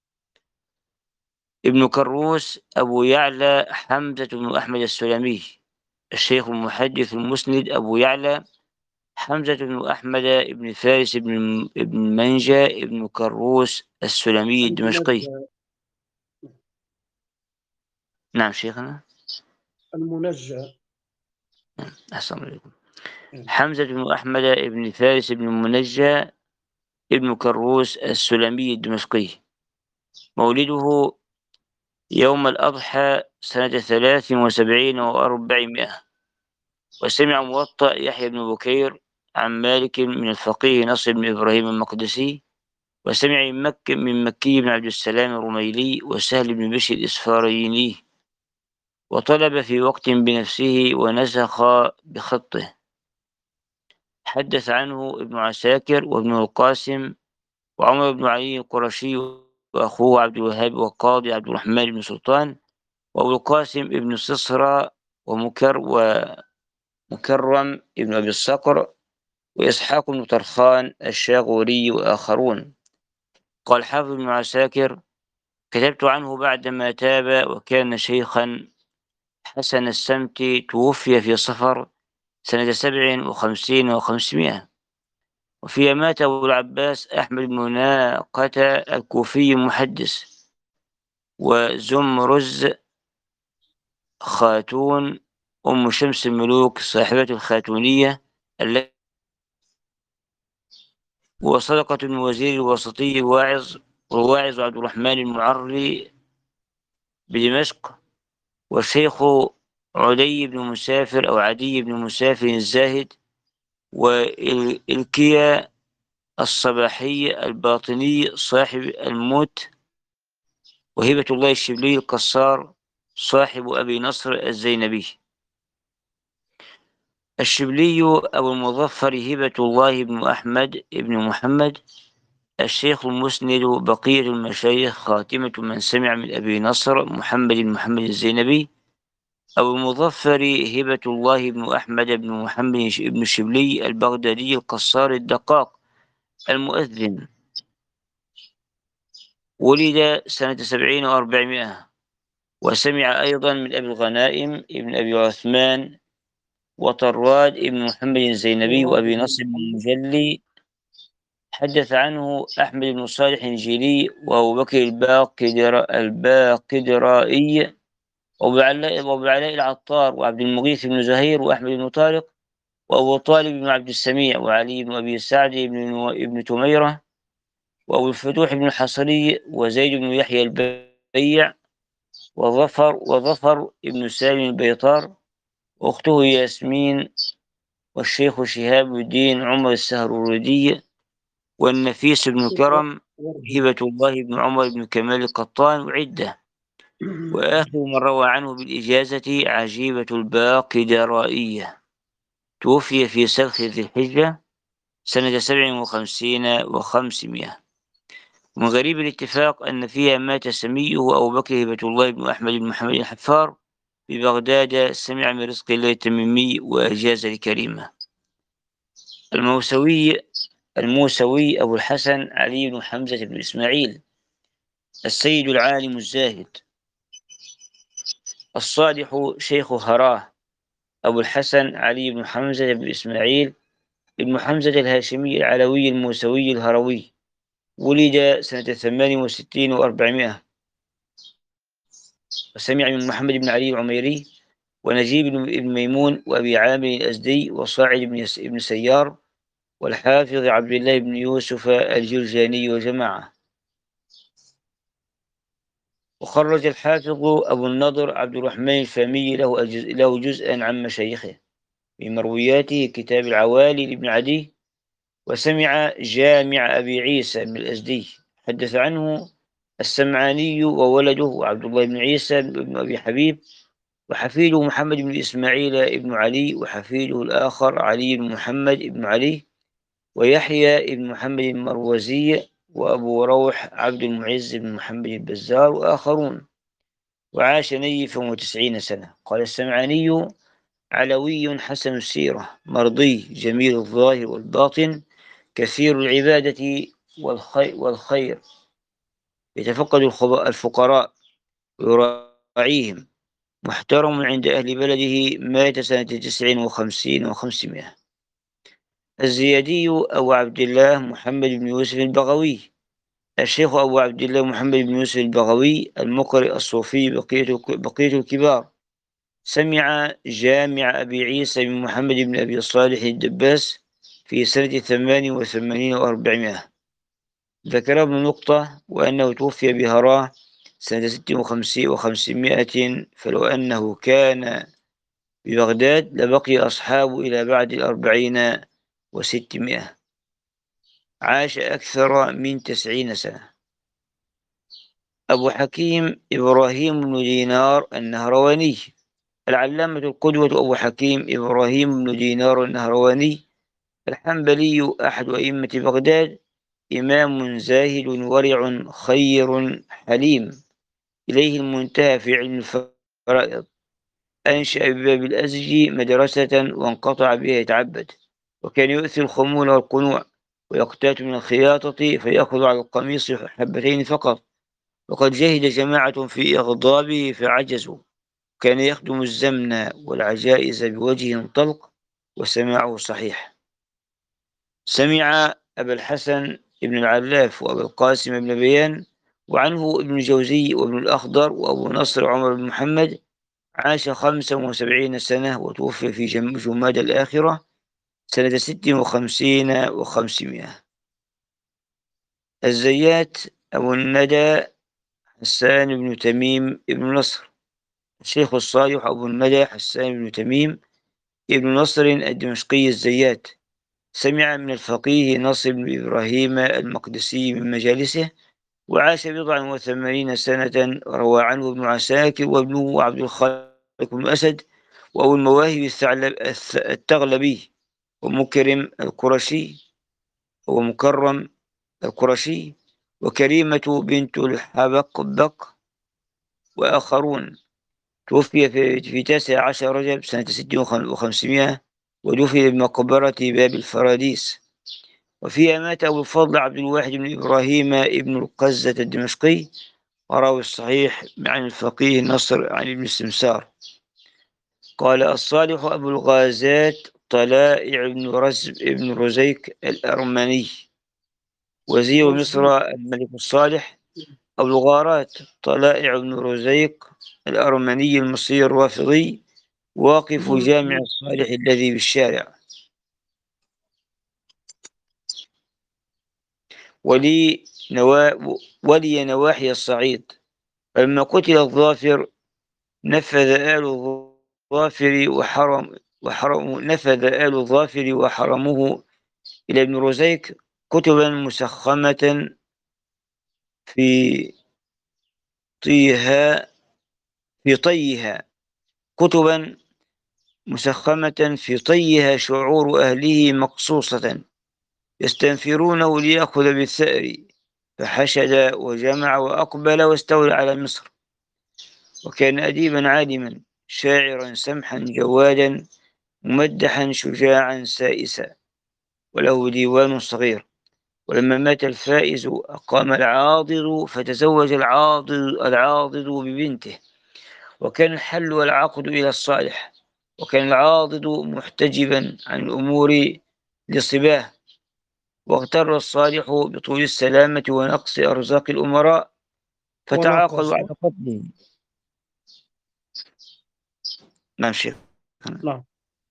ابن كروس أبو يعلى حمزة بن أحمد السلمي، الشيخ المحدث المسند أبو يعلى حمزة بن أحمد بن فارس بن ابن منجى بن كروس السلمي الدمشقي. المنجى. نعم شيخنا. المنجى. أحسن عليكم. يعني. حمزة بن أحمد بن فارس بن منجى ابن كروس السلمي الدمشقي. مولده يوم الأضحى سنة ثلاث وسبعين وأربعمائة. وسمع موطأ يحيى بن بكير عن مالك من الفقيه نصر بن إبراهيم المقدسي. وسمع من مك من مكي بن عبد السلام الرميلي وسهل بن بشر الإسفاريني. وطلب في وقت بنفسه ونسخ بخطه. حدث عنه ابن عساكر وابن القاسم وعمر بن علي القرشي وأخوه عبد الوهاب والقاضي عبد الرحمن بن سلطان وأبو القاسم ابن سصرة ومكر ومكرم ابن أبي الصقر وإسحاق بن طرخان الشاغوري وآخرون. قال حافظ بن عساكر: كتبت عنه بعدما تاب وكان شيخا حسن السمت، توفي في صفر سنة سبع وخمسين وخمسمائة. وفيها مات أبو العباس أحمد بن ناقة الكوفي المحدث، وزمرز خاتون أم شمس الملوك صاحبة الخاتونية التي وصدقة الوزير الوسطي الواعظ والواعظ عبد الرحمن المعري بدمشق، والشيخ عدي بن مسافر أو عدي بن مسافر الزاهد، والكيا الصباحي الباطني صاحب الموت، وهبة الله الشبلي القصار صاحب أبي نصر الزينبي. الشبلي أبو المظفر هبة الله بن أحمد بن محمد الشيخ المسند بقية المشايخ خاتمة من سمع من أبي نصر محمد بن محمد الزينبي. أبو المظفر هبة الله بن أحمد بن محمد بن الشبلي البغدادي القصار الدقاق المؤذن، ولد سنة سبعين وأربعمائة، وسمع أيضا من أبي الغنائم ابن أبي عثمان وطراد ابن محمد الزينبي وأبي نصر بن المجلي. حدث عنه أحمد بن صالح الجيلي وأبو بكر الباقدر الباقدرائي وأبو علاء العطار وعبد المغيث بن زهير وأحمد بن طارق وأبو طالب بن عبد السميع وعلي بن أبي سعد بن ابن تميرة وأبو الفتوح بن الحصري وزيد بن يحيى البيع وظفر وظفر بن سالم البيطار وأخته ياسمين، والشيخ شهاب الدين عمر السهروردي، والنفيس بن كرم هبة الله بن عمر بن كمال القطان وعدة. وآخر من روى عنه بالإجازة عجيبة الباقدرائية، توفي في سلخ ذي الحجة سنة سبع وخمسين وخمسمائة. ومن غريب الاتفاق أن فيها مات سميه أبو بكر هبة الله بن أحمد بن محمد الحفار ببغداد، سمع من رزق الله التميمي وأجاز لكريمة. الموسوي الموسوي أبو الحسن علي بن حمزة بن إسماعيل السيد العالم الزاهد الصالح شيخ هراه أبو الحسن علي بن حمزة بن إسماعيل بن حمزة الهاشمي العلوي الموسوي الهروي، ولد سنة ثمان وستين وأربعمائة، وسمع من محمد بن علي العميري ونجيب بن ميمون وأبي عامر الأزدي وصاعد بن سيار والحافظ عبد الله بن يوسف الجرجاني وجماعة. وخرج الحافظ أبو النضر عبد الرحمن الفامي له له جزءا عن مشايخه في مروياته كتاب العوالي لابن عدي. وسمع جامع أبي عيسى بن الأزدي حدث عنه السمعاني وولده عبد الله بن عيسى بن أبي حبيب، وحفيده محمد بن إسماعيل بن علي، وحفيده الآخر علي بن محمد بن علي، ويحيى بن محمد المروزي، وأبو روح عبد المعز بن محمد البزار وآخرون. وعاش نيفا وتسعين سنة. قال السمعاني: علوي حسن السيرة مرضي جميل الظاهر والباطن كثير العبادة والخير, والخير يتفقد الفقراء ويراعيهم، محترم عند أهل بلده، مات سنة تسع وخمسين وخمسمائة. الزيادي أبو عبد الله محمد بن يوسف البغوي الشيخ أبو عبد الله محمد بن يوسف البغوي المقرئ الصوفي بقية الكبار، سمع جامع أبي عيسى بن محمد بن أبي صالح الدباس في سنة ثمان وثمانين وأربعمائة. ذكر ابن نقطة وأنه توفي بهراه سنة ست وخمسمائة، فلو أنه كان ببغداد لبقي أصحابه إلى بعد الأربعين وستمائة. عاش أكثر من تسعين سنة. أبو حكيم إبراهيم بن دينار النهرواني العلامة القدوة أبو حكيم إبراهيم بن دينار النهرواني الحنبلي أحد أئمة بغداد، إمام زاهد ورع خير حليم، إليه المنتهى في علم الفرائض. أنشأ بباب الأزج مدرسة وانقطع بها يتعبد، وكان يؤثر الخمول والقنوع، ويقتات من الخياطة فيأخذ على القميص حبتين فقط. وقد جهد جماعة في إغضابه فعجزوا. كان يخدم الزمن والعجائز بوجه طلق، وسماعه صحيح. سمع أبا الحسن ابن العلاف وأبا القاسم بن بيان، وعنه ابن الجوزي وابن الأخضر وأبو نصر عمر بن محمد. عاش خمسا وسبعين سنة وتوفي في جماد الآخرة سنة ست وخمسين وخمسمائة. الزيات أبو الندى حسان بن تميم ابن نصر، الشيخ الصالح أبو الندى حسان بن تميم ابن نصر الدمشقي الزيات. سمع من الفقيه نصر بن إبراهيم المقدسي من مجالسه، وعاش بضعا وثمانين سنة. روى عنه ابن عساكر وابنه عبد الخالق بن أسد، وأبو المواهب التغلبي، ومكرم القرشي ومكرم القرشي، وكريمة بنت الحبقبق، وآخرون. توفي في, في تاسع عشر رجب سنة ست وخمسمائة، ودفن بمقبرة باب الفراديس. وفيها مات أبو الفضل عبد الواحد بن إبراهيم ابن القزة الدمشقي، وراوي الصحيح عن الفقيه نصر عن ابن السمسار. قال الصالح أبو الغازات طلائع بن رزب ابن رزيك الأرمني، وزير مصر الملك الصالح. أبو الغارات طلائع بن رزيق الأرمني المصري الرافضي، واقف جامع الصالح الذي بالشارع. ولي, نوا... ولي نواحي الصعيد. فلما قتل الظافر نفذ آل الظافر وحرم وحرم نفذ آل الظافر وحرمه إلى ابن رزيك كتبا مسخمة في طيها في طيها كتبا مسخمة في طيها شعور أهله مقصوصة، يستنفرونه ليأخذ بالثأر. فحشد وجمع وأقبل واستولى على مصر. وكان أديبا عالما شاعرا سمحا جوادا ممدحا شجاعا سائسا، وله ديوان صغير. ولما مات الفائز أقام العاضد، فتزوج العاضد, العاضد ببنته، وكان الحل والعقد إلى الصالح. وكان العاضد محتجبا عن الأمور لصباه، واغتر الصالح بطول السلامة ونقص أرزاق الأمراء، فتعاقدوا على قتله. ماشي. نعم.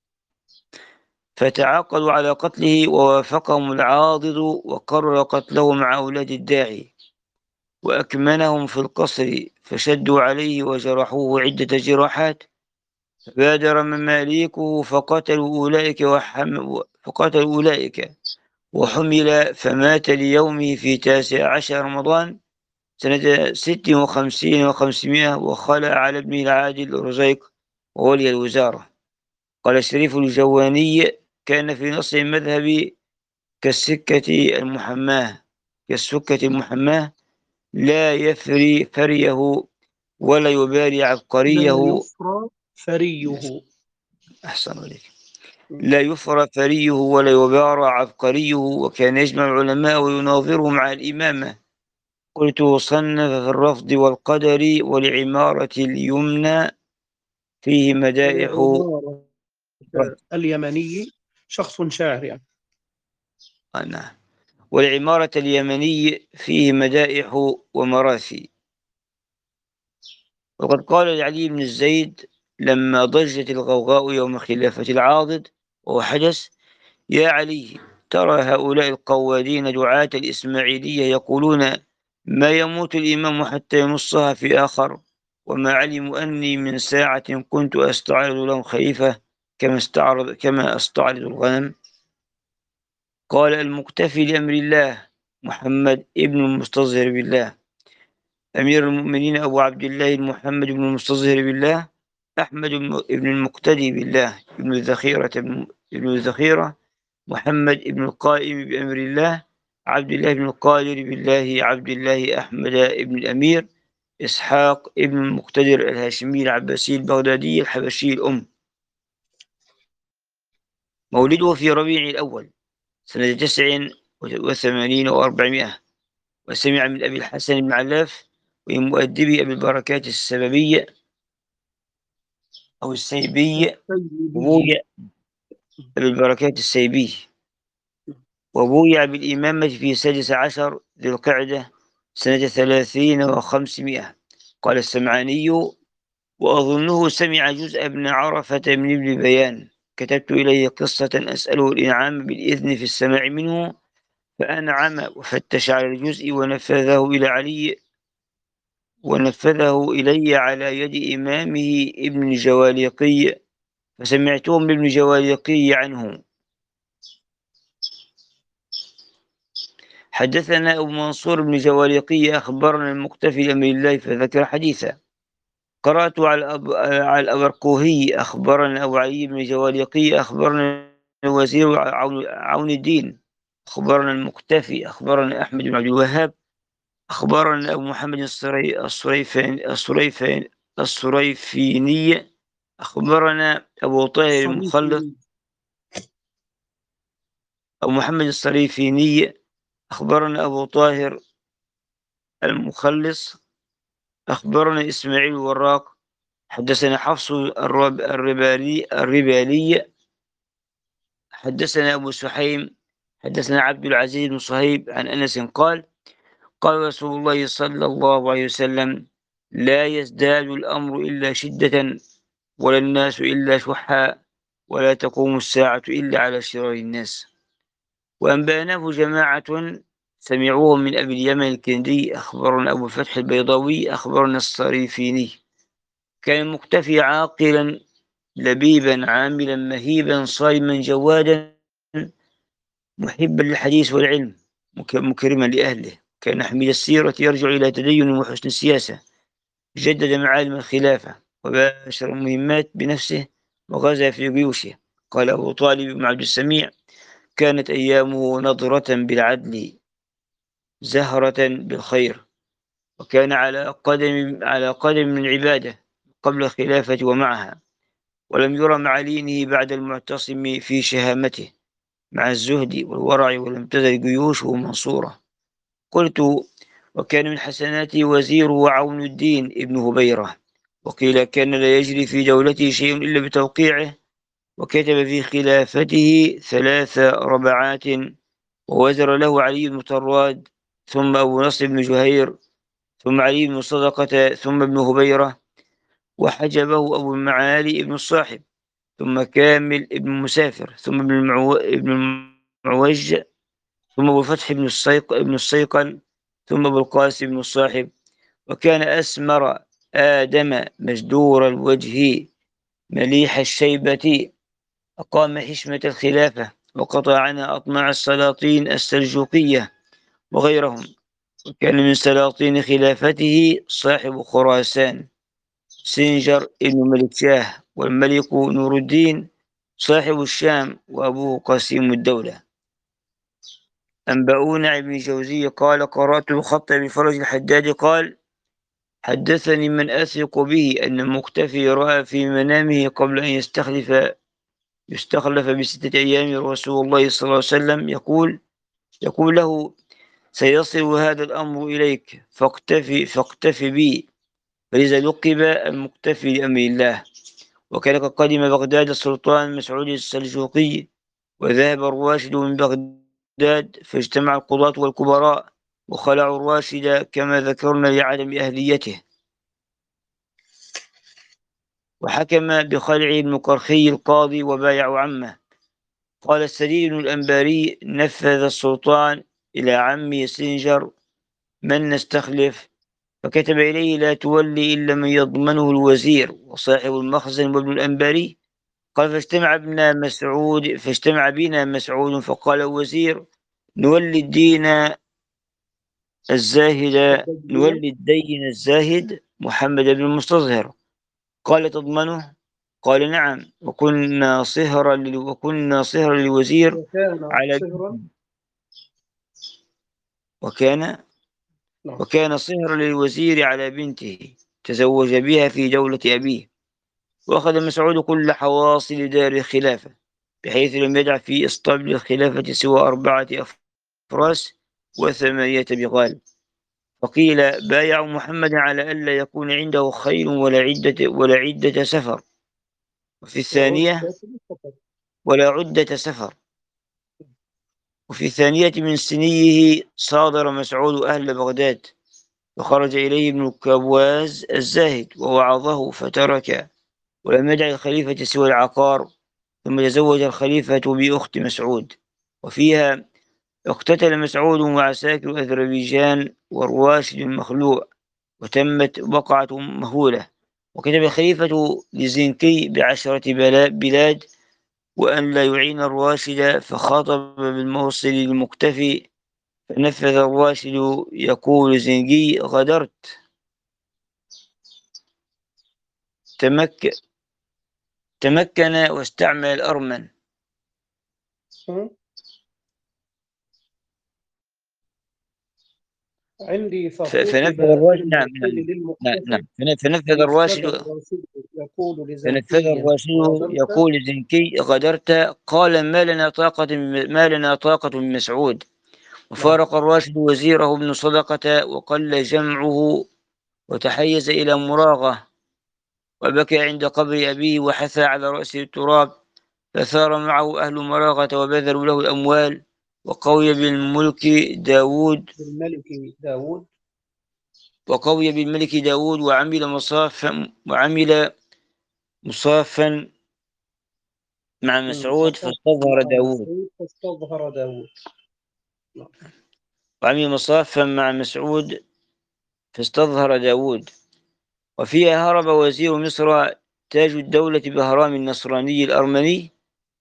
فتعاقدوا على قتله، ووافقهم العاضد وقرر قتله مع أولاد الداعي، وأكمنهم في القصر، فشدوا عليه وجرحوه عدة جراحات. فبادر مماليكه فقتلوا أولئك وحم... فقتلوا أولئك وحمل، فمات ليومه في تاسع عشر رمضان سنة ست وخمسين وخمسمائة، وخلع على ابنه العادل رزيق وولي الوزارة. قال الشريف الجواني كان في نص المذهب كالسكة المحماة كالسكة المحماة لا يفري فريه ولا يباري عبقريه. لا يفرى فريه. أحسن عليك. لا يفرى فريه ولا يبارى عبقريه. وكان يجمع العلماء ويناظرهم مع الإمامة. قلت صنف في الرفض والقدر ولعمارة اليمنى فيه مدائح. اليمني شخص شاعر يعني. نعم. والعمارة اليمني فيه مدائح ومراثي. وقد قال لعلي بن الزيد لما ضجت الغوغاء يوم خلافة العاضد وهو حدث: يا علي، ترى هؤلاء القوادين دعاة الإسماعيلية يقولون ما يموت الإمام حتى ينصها في آخر، وما علموا أني من ساعة كنت أستعرض لهم خليفة كما استعرض كما أستعرض الغنم. قال المكتفي لأمر الله محمد ابن المستظهر بالله. أمير المؤمنين أبو عبد الله محمد بن المستظهر بالله، أحمد بن المقتدي بالله ابن الذخيرة ابن الذخيرة محمد ابن القائم بأمر الله، عبد الله بن القادر بالله عبد الله أحمد بن الأمير إسحاق ابن المقتدر الهاشمي العباسي البغدادي الحبشي الأم. مولده في ربيع الأول سنة تسع وثمانين وأربعمائة، وسمع من أبي الحسن بن علاف ومن مؤدبي أبي البركات السببي أو السيبي وبويع أبي البركات السيبي وبويع بالإمامة في سادس عشر ذي القعدة سنة ثلاثين وخمسمائة. قال السمعاني: وأظنه سمع جزء ابن عرفة من ابن بيان، كتبت إليه قصة أسأله الإنعام بالإذن في السماع منه، فأنعم وفتش على الجزء ونفذه إلى علي ونفذه إلي على يد إمامه ابن الجواليقي، فسمعتهم بابن الجواليقي عنه. حدثنا أبو منصور بن جواليقي أخبرنا المقتفي لأمر الله فذكر حديثا. قرأت على الأب... على الأبرقوهي أخبرنا أبو علي بن جواليقي أخبرنا الوزير عون... عون الدين أخبرنا المقتفي أخبرنا أحمد بن عبد الوهاب أخبرنا أبو محمد الصري... الصريفين... الصريفين... الصريفيني أخبرنا أبو طاهر المخلص أبو محمد الصريفيني أخبرنا أبو طاهر المخلص أخبرنا إسماعيل الوراق حدثنا حفص الرب... الربالي الربالي حدثنا أبو سحيم حدثنا عبد العزيز بن صهيب عن أنس قال: قال رسول الله صلى الله عليه وسلم: لا يزداد الأمر إلا شدة، ولا الناس إلا شحا، ولا تقوم الساعة إلا على شرار الناس. وأنبأناه جماعة سمعوه من أبي اليمن الكندي أخبرنا أبو الفتح البيضاوي أخبرنا الصريفيني: كان المقتفي عاقلا لبيبا عاملا مهيبا صائما جوادا محبا للحديث والعلم مكرما لأهله، كان حميد السيرة يرجع إلى تدين وحسن السياسة، جدد معالم الخلافة وباشر المهمات بنفسه وغزا في جيوشه. قال أبو طالب بن عبد السميع: كانت أيامه نضرة بالعدل زهرة بالخير، وكان على قدم على قدم من العبادة قبل الخلافة ومعها، ولم يرى مع لينه بعد المعتصم في شهامته مع الزهد والورع، ولم تزل جيوشه منصورة. قلت: وكان من حسناته وزيره عون الدين ابن هبيرة، وقيل كان لا يجري في دولته شيء إلا بتوقيعه، وكتب في خلافته ثلاث ربعات، ووزر له علي بن طراد ثم أبو نصر بن جهير ثم علي بن صدقة ثم ابن هبيرة، وحجبه أبو المعالي ابن الصاحب ثم كامل ابن مسافر ثم ابن المعو... ابن المعوج ثم أبو الفتح ابن الصيق ابن الصيقل ثم أبو القاسم ابن الصاحب. وكان أسمر آدم مجدور الوجه مليح الشيبة، أقام حشمة الخلافة وقطع عنها أطماع السلاطين السلجوقية وغيرهم. وكان من سلاطين خلافته صاحب خراسان سنجر ابن ملك شاه، والملك نور الدين صاحب الشام، وأبوه قسيم الدولة. أنبؤونا ابن جوزي قال: قرأت الخط بفرج الحداد قال: حدثني من أثق به أن المقتفي رأى في منامه قبل أن يستخلف يستخلف بستة أيام رسول الله صلى الله عليه وسلم يقول يقول له: سيصل هذا الأمر إليك فاقتفي فاقتفي بي، فلذا لقب المقتفي لأمر الله. وكان قد قدم بغداد السلطان مسعود السلجوقي، وذهب الراشد من بغداد، فاجتمع القضاة والكبراء وخلعوا الراشد كما ذكرنا لعدم أهليته، وحكم بخلع المقرخي القاضي وبايعوا عمه. قال السديد الأنباري: نفذ السلطان إلى عمي سنجر من نستخلف، فكتب إليه: لا تولي إلا من يضمنه الوزير وصاحب المخزن وابن الأنباري. قال: فاجتمع بنا مسعود فاجتمع بنا مسعود فقال الوزير: نولي الدين الزاهد نولي الدين الزاهد محمد بن المستظهر. قال: تضمنه؟ قال: نعم. وكنا صهرا وكنا صهرا للوزير على وكان نعم. وكان صهرا للوزير على بنته تزوج بها في دولة أبيه. وأخذ مسعود كل حواصل دار الخلافة، بحيث لم يدع في إسطبل الخلافة سوى أربعة أفراس وثمانية بغال. فقيل بايعوا محمدا على ألا يكون عنده خيل ولا عدة ولا عدة سفر. وفي الثانية ولا عدة سفر وفي الثانية من سنيه صادر مسعود أهل بغداد، وخرج إليه ابن الكواز الزاهد ووعظه فترك، ولم يدع الخليفة سوى العقار. ثم تزوج الخليفة بأخت مسعود. وفيها اقتتل مسعود وعساكر أذربيجان والراشد المخلوع، وتمت بقعة مهولة. وكتب الخليفة لزنكي بعشرة بلاد وأن لا يعين الراشد، فخاطب بالموصل المكتفي، فنفذ الراشد يقول زنكي غدرت. تمك تمكن واستعمل الأرمن. عندي ف- فخور فنفذ إذا الراشد كنت نعم تقول نعم نعم للمختفي نعم فنفذ فنفذ الراشد الراشد يقول فنفذ لزنكي الراشد غادرت. يقول زنكي غدرت. قال ما لنا طاقة ما لنا طاقة من مسعود. نعم. وفارق الراشد وزيره ابن صدقة وقل جمعه، وتحيز إلى مراغة، وبكى عند قبر أبيه وحثى على رأسه التراب. فثار معه أهل مراغة وبذلوا له الأموال. وقوي بالملك داود بالملك داود وقوي بالملك داود وعمل مصافا وعمل مصافا مع مسعود وصف فاستظهر مع داود مسعود فاستظهر داود. نعم. وعمل مصافا مع مسعود فاستظهر داود. وفيها هرب وزير مصر تاج الدولة بهرام النصراني الأرمني،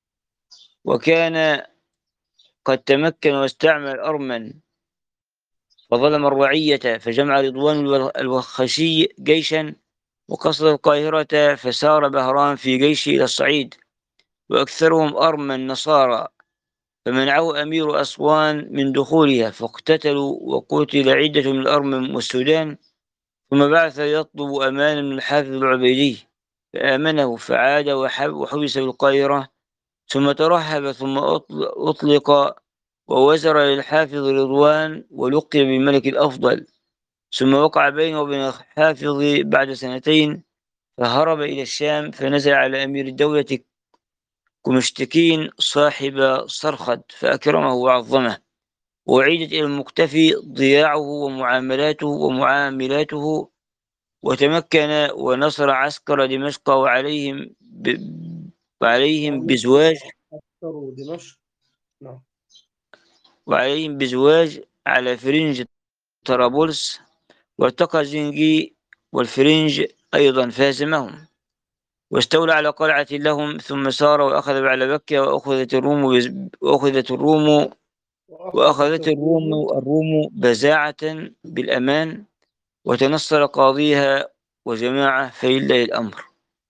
وكان قد تمكن واستعمل الأرمن وظلم الرعية، فجمع رضوان الوخشي جيشا وقصد القاهرة، فسار بهرام في جيشه إلى الصعيد، وأكثرهم أرمن نصارى، فمنعه أمير أسوان من دخولها، فاقتتلوا وقتل عدة من الأرمن والسودان. ثم بعث يطلب أمانا من الحافظ العبيدي، فآمنه فعاد وحبس بالقاهرة. ثم ترحب ثم أطلق ووزر للحافظ رضوان ولقب بالملك الأفضل. ثم وقع بينه وبين الحافظ بعد سنتين، فهرب إلى الشام، فنزل على أمير الدولة كمشتكين صاحب صرخد فأكرمه وعظمه. وأعيدت إلى المكتفي ضياعه ومعاملاته ومعاملاته وتمكن ونصر عسكر دمشق وعليهم ب... وعليهم بزواج عسكر دمشق. نعم. وعليهم بزواج على فرنج طرابلس. وارتقى زنجي والفرنج أيضا فهزمهم واستولى على قلعة لهم، ثم سار وأخذ على مكة، وأخذت الروم بز... وأخذت الروم وأخذت وأخذت الروم الروم الروم بزاعة بالأمان، وتنصر قاضيها وجماعة فلله الأمر.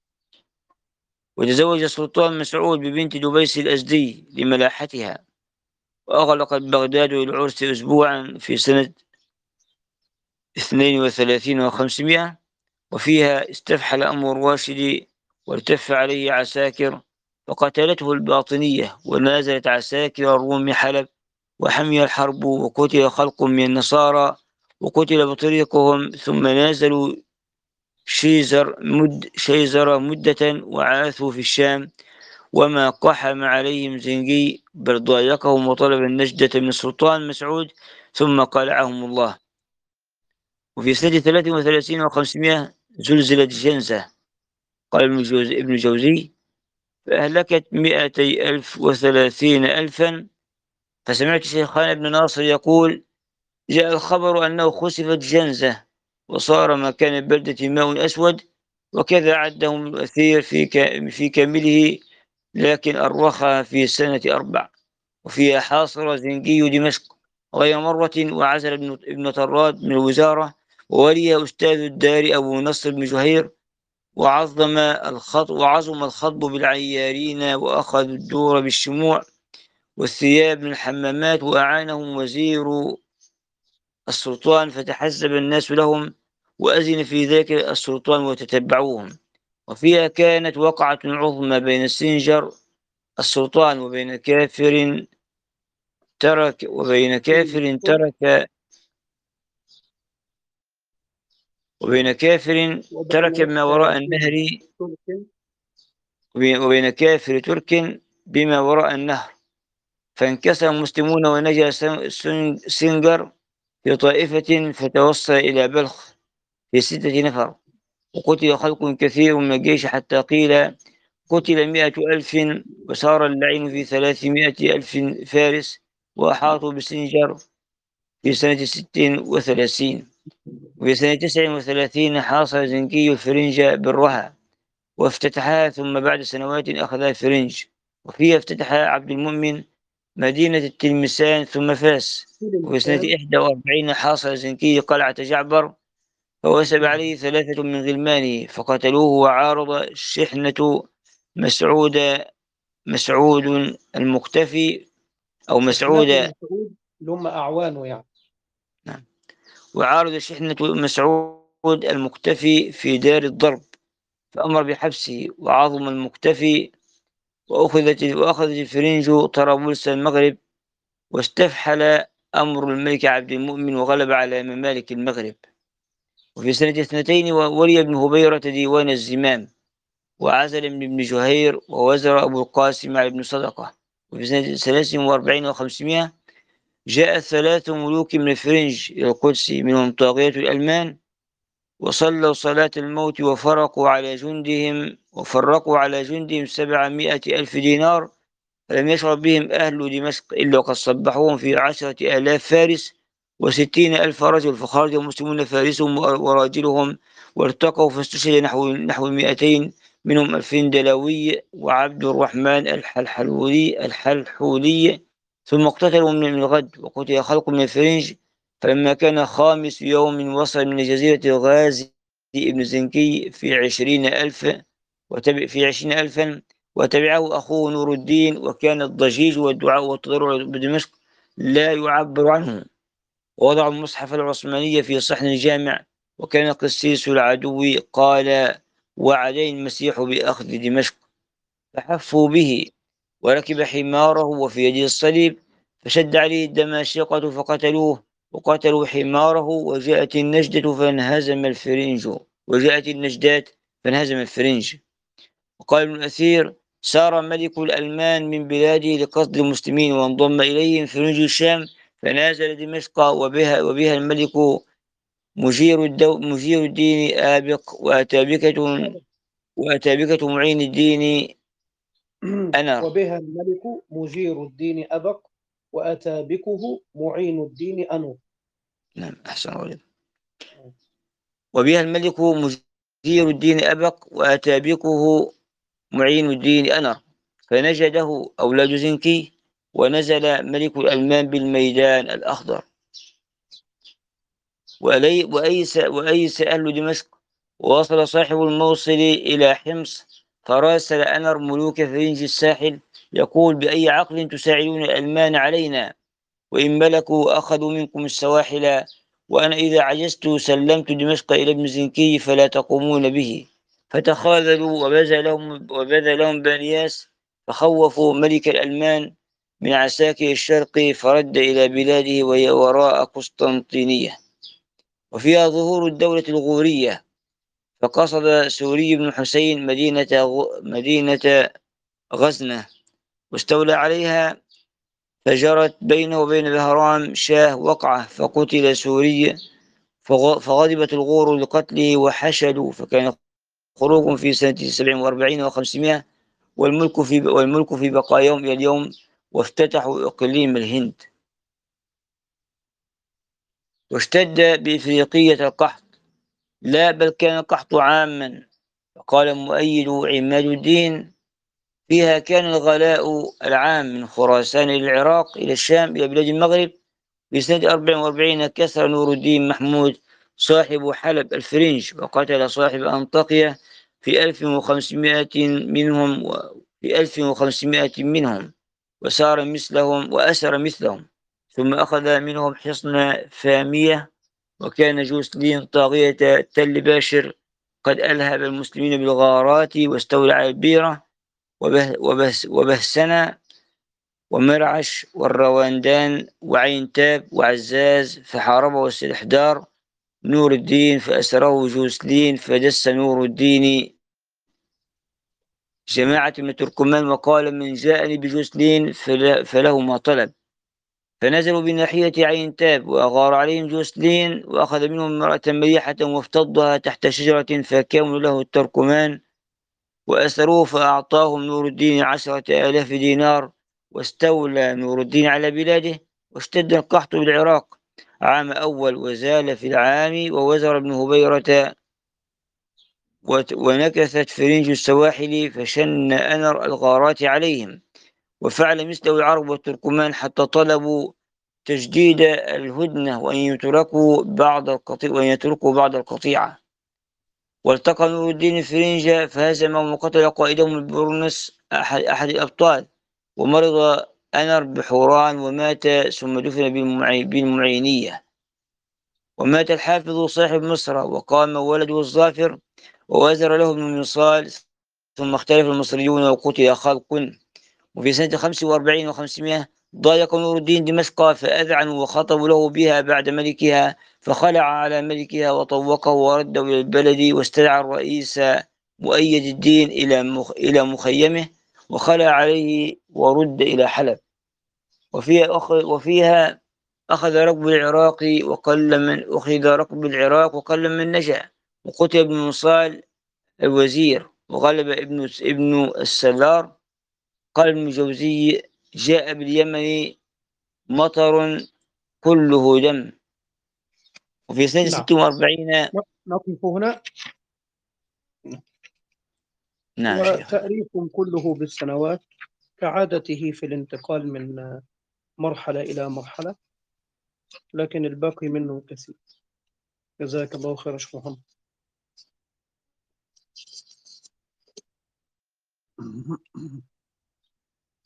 وتزوج السلطان مسعود ببنت دبيس الأزدي لملاحتها، وأغلقت بغداد للعرس أسبوعا في سنة اثنين وثلاثين وخمسمائة. وفيها استفحل أمر الراشد والتف عليه عساكر، فقتلته الباطنية، ونازلت عساكر الروم حلب وحمي الحرب، وقتل خلق من النصارى وقتل بطريقهم. ثم نازلوا شيزر مد شيزر مدة وعاثوا في الشام، وما قحم عليهم زنجي، بل ضايقهم وطلب النجدة من السلطان مسعود، ثم قلعهم الله. وفي سنة ثلاث وثلاثين وخمسمائة زلزلت جنزة، قال ابن جوزي, ابن جوزي فأهلكت مئتي ألف وثلاثين ألفا. فسمعت شيخان ابن ناصر يقول جاء الخبر أنه خسفت جنزة وصار مكان البلدة ماء أسود، وكذا عدهم الأثير في في كامله، لكن أرخها في سنة أربع. وفيها حاصر زنجي دمشق غير مرة، وعزل ابن, ابن طراد من الوزارة، وولي أستاذ الدار أبو نصر بن جهير، وعظم الخط وعظم الخطب بالعيارين، وأخذ الدور بالشموع والثياب من الحمامات، وأعانهم وزير السلطان فتحزب الناس لهم، وأذن في ذلك السلطان وتتبعوهم. وفيها كانت وقعة عظمى بين السنجر السلطان وبين كافر ترك وبين كافر ترك وبين كافر ترك وبين ما وراء آه، النهر ترك وبين وبين كافر ترك بما وراء النهر، فانكسر المسلمون ونجا سن- سن- سنجر في طائفة فتوصل إلى بلخ في ستة نفر، وقتل خلق كثير من الجيش حتى قيل قتل مئة ألف، وسار اللعين في ثلاثمائة ألف فارس، وأحاطوا بسنجر في سنة ست وثلاثين. وفي سنة تسع وثلاثين حاصر زنكي الفرنج بالرها وافتتحها، ثم بعد سنوات أخذها الفرنج، وفيها افتتح عبد المؤمن مدينة التلمسان ثم فاس. وفي سنة تلمسان. إحدى وأربعين حاصر زنكي قلعة جعبر، فوثب عليه ثلاثة من غلمانه فقتلوه، وعارض شحنة مسعود مسعود المختفي أو شحنة مسعود مسعود اللي هم أعوانه يعني. نعم. وعارض شحنة مسعود المختفي في دار الضرب، فأمر بحبسه، وعظم المختفي، وأخذت وأخذت الفرنج طرابلس المغرب، واستفحل أمر الملك عبد المؤمن وغلب على ممالك المغرب. وفي سنة اثنتين ولي ابن هبيرة ديوان الزمام، وعزل من ابن جهير، ووزر أبو القاسم على ابن صدقة. وفي سنة ثلاث وأربعين وخمسمائة جاء ثلاث ملوك من الفرنج إلى القدس، منهم طاغية الألمان، وصلوا صلاة الموت، وفرقوا على جندهم وفرقوا على جندهم سبعمائة ألف دينار، فلم يشعر بهم أهل دمشق إلا وقد صبحوهم في عشرة آلاف فارس وستين ألف رجل، فخرج المسلمون فارسهم وراجلهم وارتقوا، فاستشهد نحو نحو مئتين، منهم ألفين دلوي وعبد الرحمن الحلحلولي الحلحولي ثم اقتتلوا من الغد، وقتل خلق من الفرنج. فلما كان خامس يوم وصل من جزيرة غازي ابن زنكي في عشرين ألف وتبع في عشرين ألفا، وتبعه أخوه نور الدين، وكان الضجيج والدعاء والتضرع بدمشق لا يعبر عنه، ووضعوا المصحف العثماني في صحن الجامع، وكان قسيس العدو قال وعدي المسيح بأخذ دمشق، فحفوا به، وركب حماره وفي يده الصليب، فشد عليه الدماشقة فقتلوه، وقتلوا حماره، وجاءت النجدة فانهزم الفرنج وجاءت النجدات فانهزم الفرنج. وقال ابن الأثير سار ملك الألمان من بلاده لقصد المسلمين، وانضم إليهم فرنج الشام، فنازل دمشق، وبها وبها الملك مجير الدو مجير الدين آبق، وأتابكة وأتابكة معين الدين أنر. وبها الملك مجير الدين أبق، وأتابكه معين الدين أنور. نعم أحسن عليك. وبها الملك مجير الدين أبق، وأتابكه معين الدين أنر، فنجده أولاد زنكي، ونزل ملك الألمان بالميدان الأخضر، وألي وأيس, وأيس أهل دمشق، ووصل صاحب الموصل إلى حمص، فراسل أنر ملوك فرنج الساحل يقول بأي عقل تساعدون الألمان علينا، وإن ملكوا أخذوا منكم السواحل، وأنا إذا عجزت سلمت دمشق إلى ابن زنكي فلا تقومون به. فتخاذلوا وبذل لهم وبذل لهم بانياس، فخوفوا ملك الألمان من عساكر الشرق، فرد إلى بلاده وهي وراء قسطنطينية، وفيها ظهور الدولة الغورية، فقصد سوري بن حسين مدينة غ... مدينة غزنة واستولى عليها، فجرت بينه وبين بهرام شاه وقعة، فقتل سوري، فغ... فغضبت الغور لقتله وحشدوا، فكان خروج في سنة سبع وأربعين وخمسمائة، والملك في والملك في بقاياهم إلى اليوم، وافتتحوا إقليم الهند. واشتد بإفريقية القحط، لا بل كان القحط عاما. قال مؤيد عماد الدين فيها كان الغلاء العام من خراسان إلى العراق إلى الشام إلى بلاد المغرب. في سنة أربع وأربعين كسر نور الدين محمود صاحب حلب الفرنج، وقتل صاحب أنطاكية في ألف وخمسمائة منهم في ألف وخمسمائة منهم، وسار مثلهم وأسر مثلهم، ثم أخذ منهم حصن فامية، وكان جوسلين طاغية تل باشر قد ألهب المسلمين بالغارات واستولى على البيرة وبه وبهس وبهسنة ومرعش والرواندان وعين تاب وعزاز، فحاربه السلحدار نور الدين فأسره جوسلين، فدس نور الدين جماعة من التركمان وقال: من جاءني بجوسلين فله ما طلب. فنزلوا بناحية عين تاب وأغار عليهم جوسلين، وأخذ منهم امرأة مليحة وافتضها تحت شجرة فكانوا له التركمان، وأسروه فأعطاهم نور الدين عشرة آلاف دينار، واستولى نور الدين على بلاده، واشتد القحط بالعراق عام أول، وزال في العام، ووزر ابن هبيرة ونكثت فرنج السواحل، فشن أنر الغارات عليهم، وفعل مثله العرب والتركمان حتى طلبوا تجديد الهدنة وأن يتركوا بعض القطيعة وأن يتركوا بعض القطيعة. والتقى نور الدين فرنجة فهزمهم وقتل قائدهم البرنس أحد, أحد الأبطال، ومرض أنر بحوران ومات، ثم دفن بالمعينية. ومات الحافظ صاحب مصر، وقام ولده الظافر ووزر له ابن منصال، ثم اختلف المصريون وقتل خلق. وفي سنة خمس وأربعين وخمسمائة ضايق نور الدين دمشق فأذعنوا وخطبوا له بها بعد ملكها، فخلع على ملكها وطوقه ورده إلى البلد، واستدعى الرئيس مؤيد الدين إلى مخ... إلى مخيمه، وخلع عليه ورد إلى حلب. وفيها أخ... وفيها أخذ ركب العراق وقل من أخذ ركب العراق وقل من نجا، وقتل ابن منصال الوزير، وغلب ابن ابن السلار. قال ابن جوزي: جاء باليمن مطر كله دم. وفي سنة نعم. ست وأربعين. نقف هنا. نعم شيخ. وتأريخ كله بالسنوات كعادته في الانتقال من مرحلة إلى مرحلة، لكن الباقي منه كثير. جزاك الله خير يا شيخ محمد.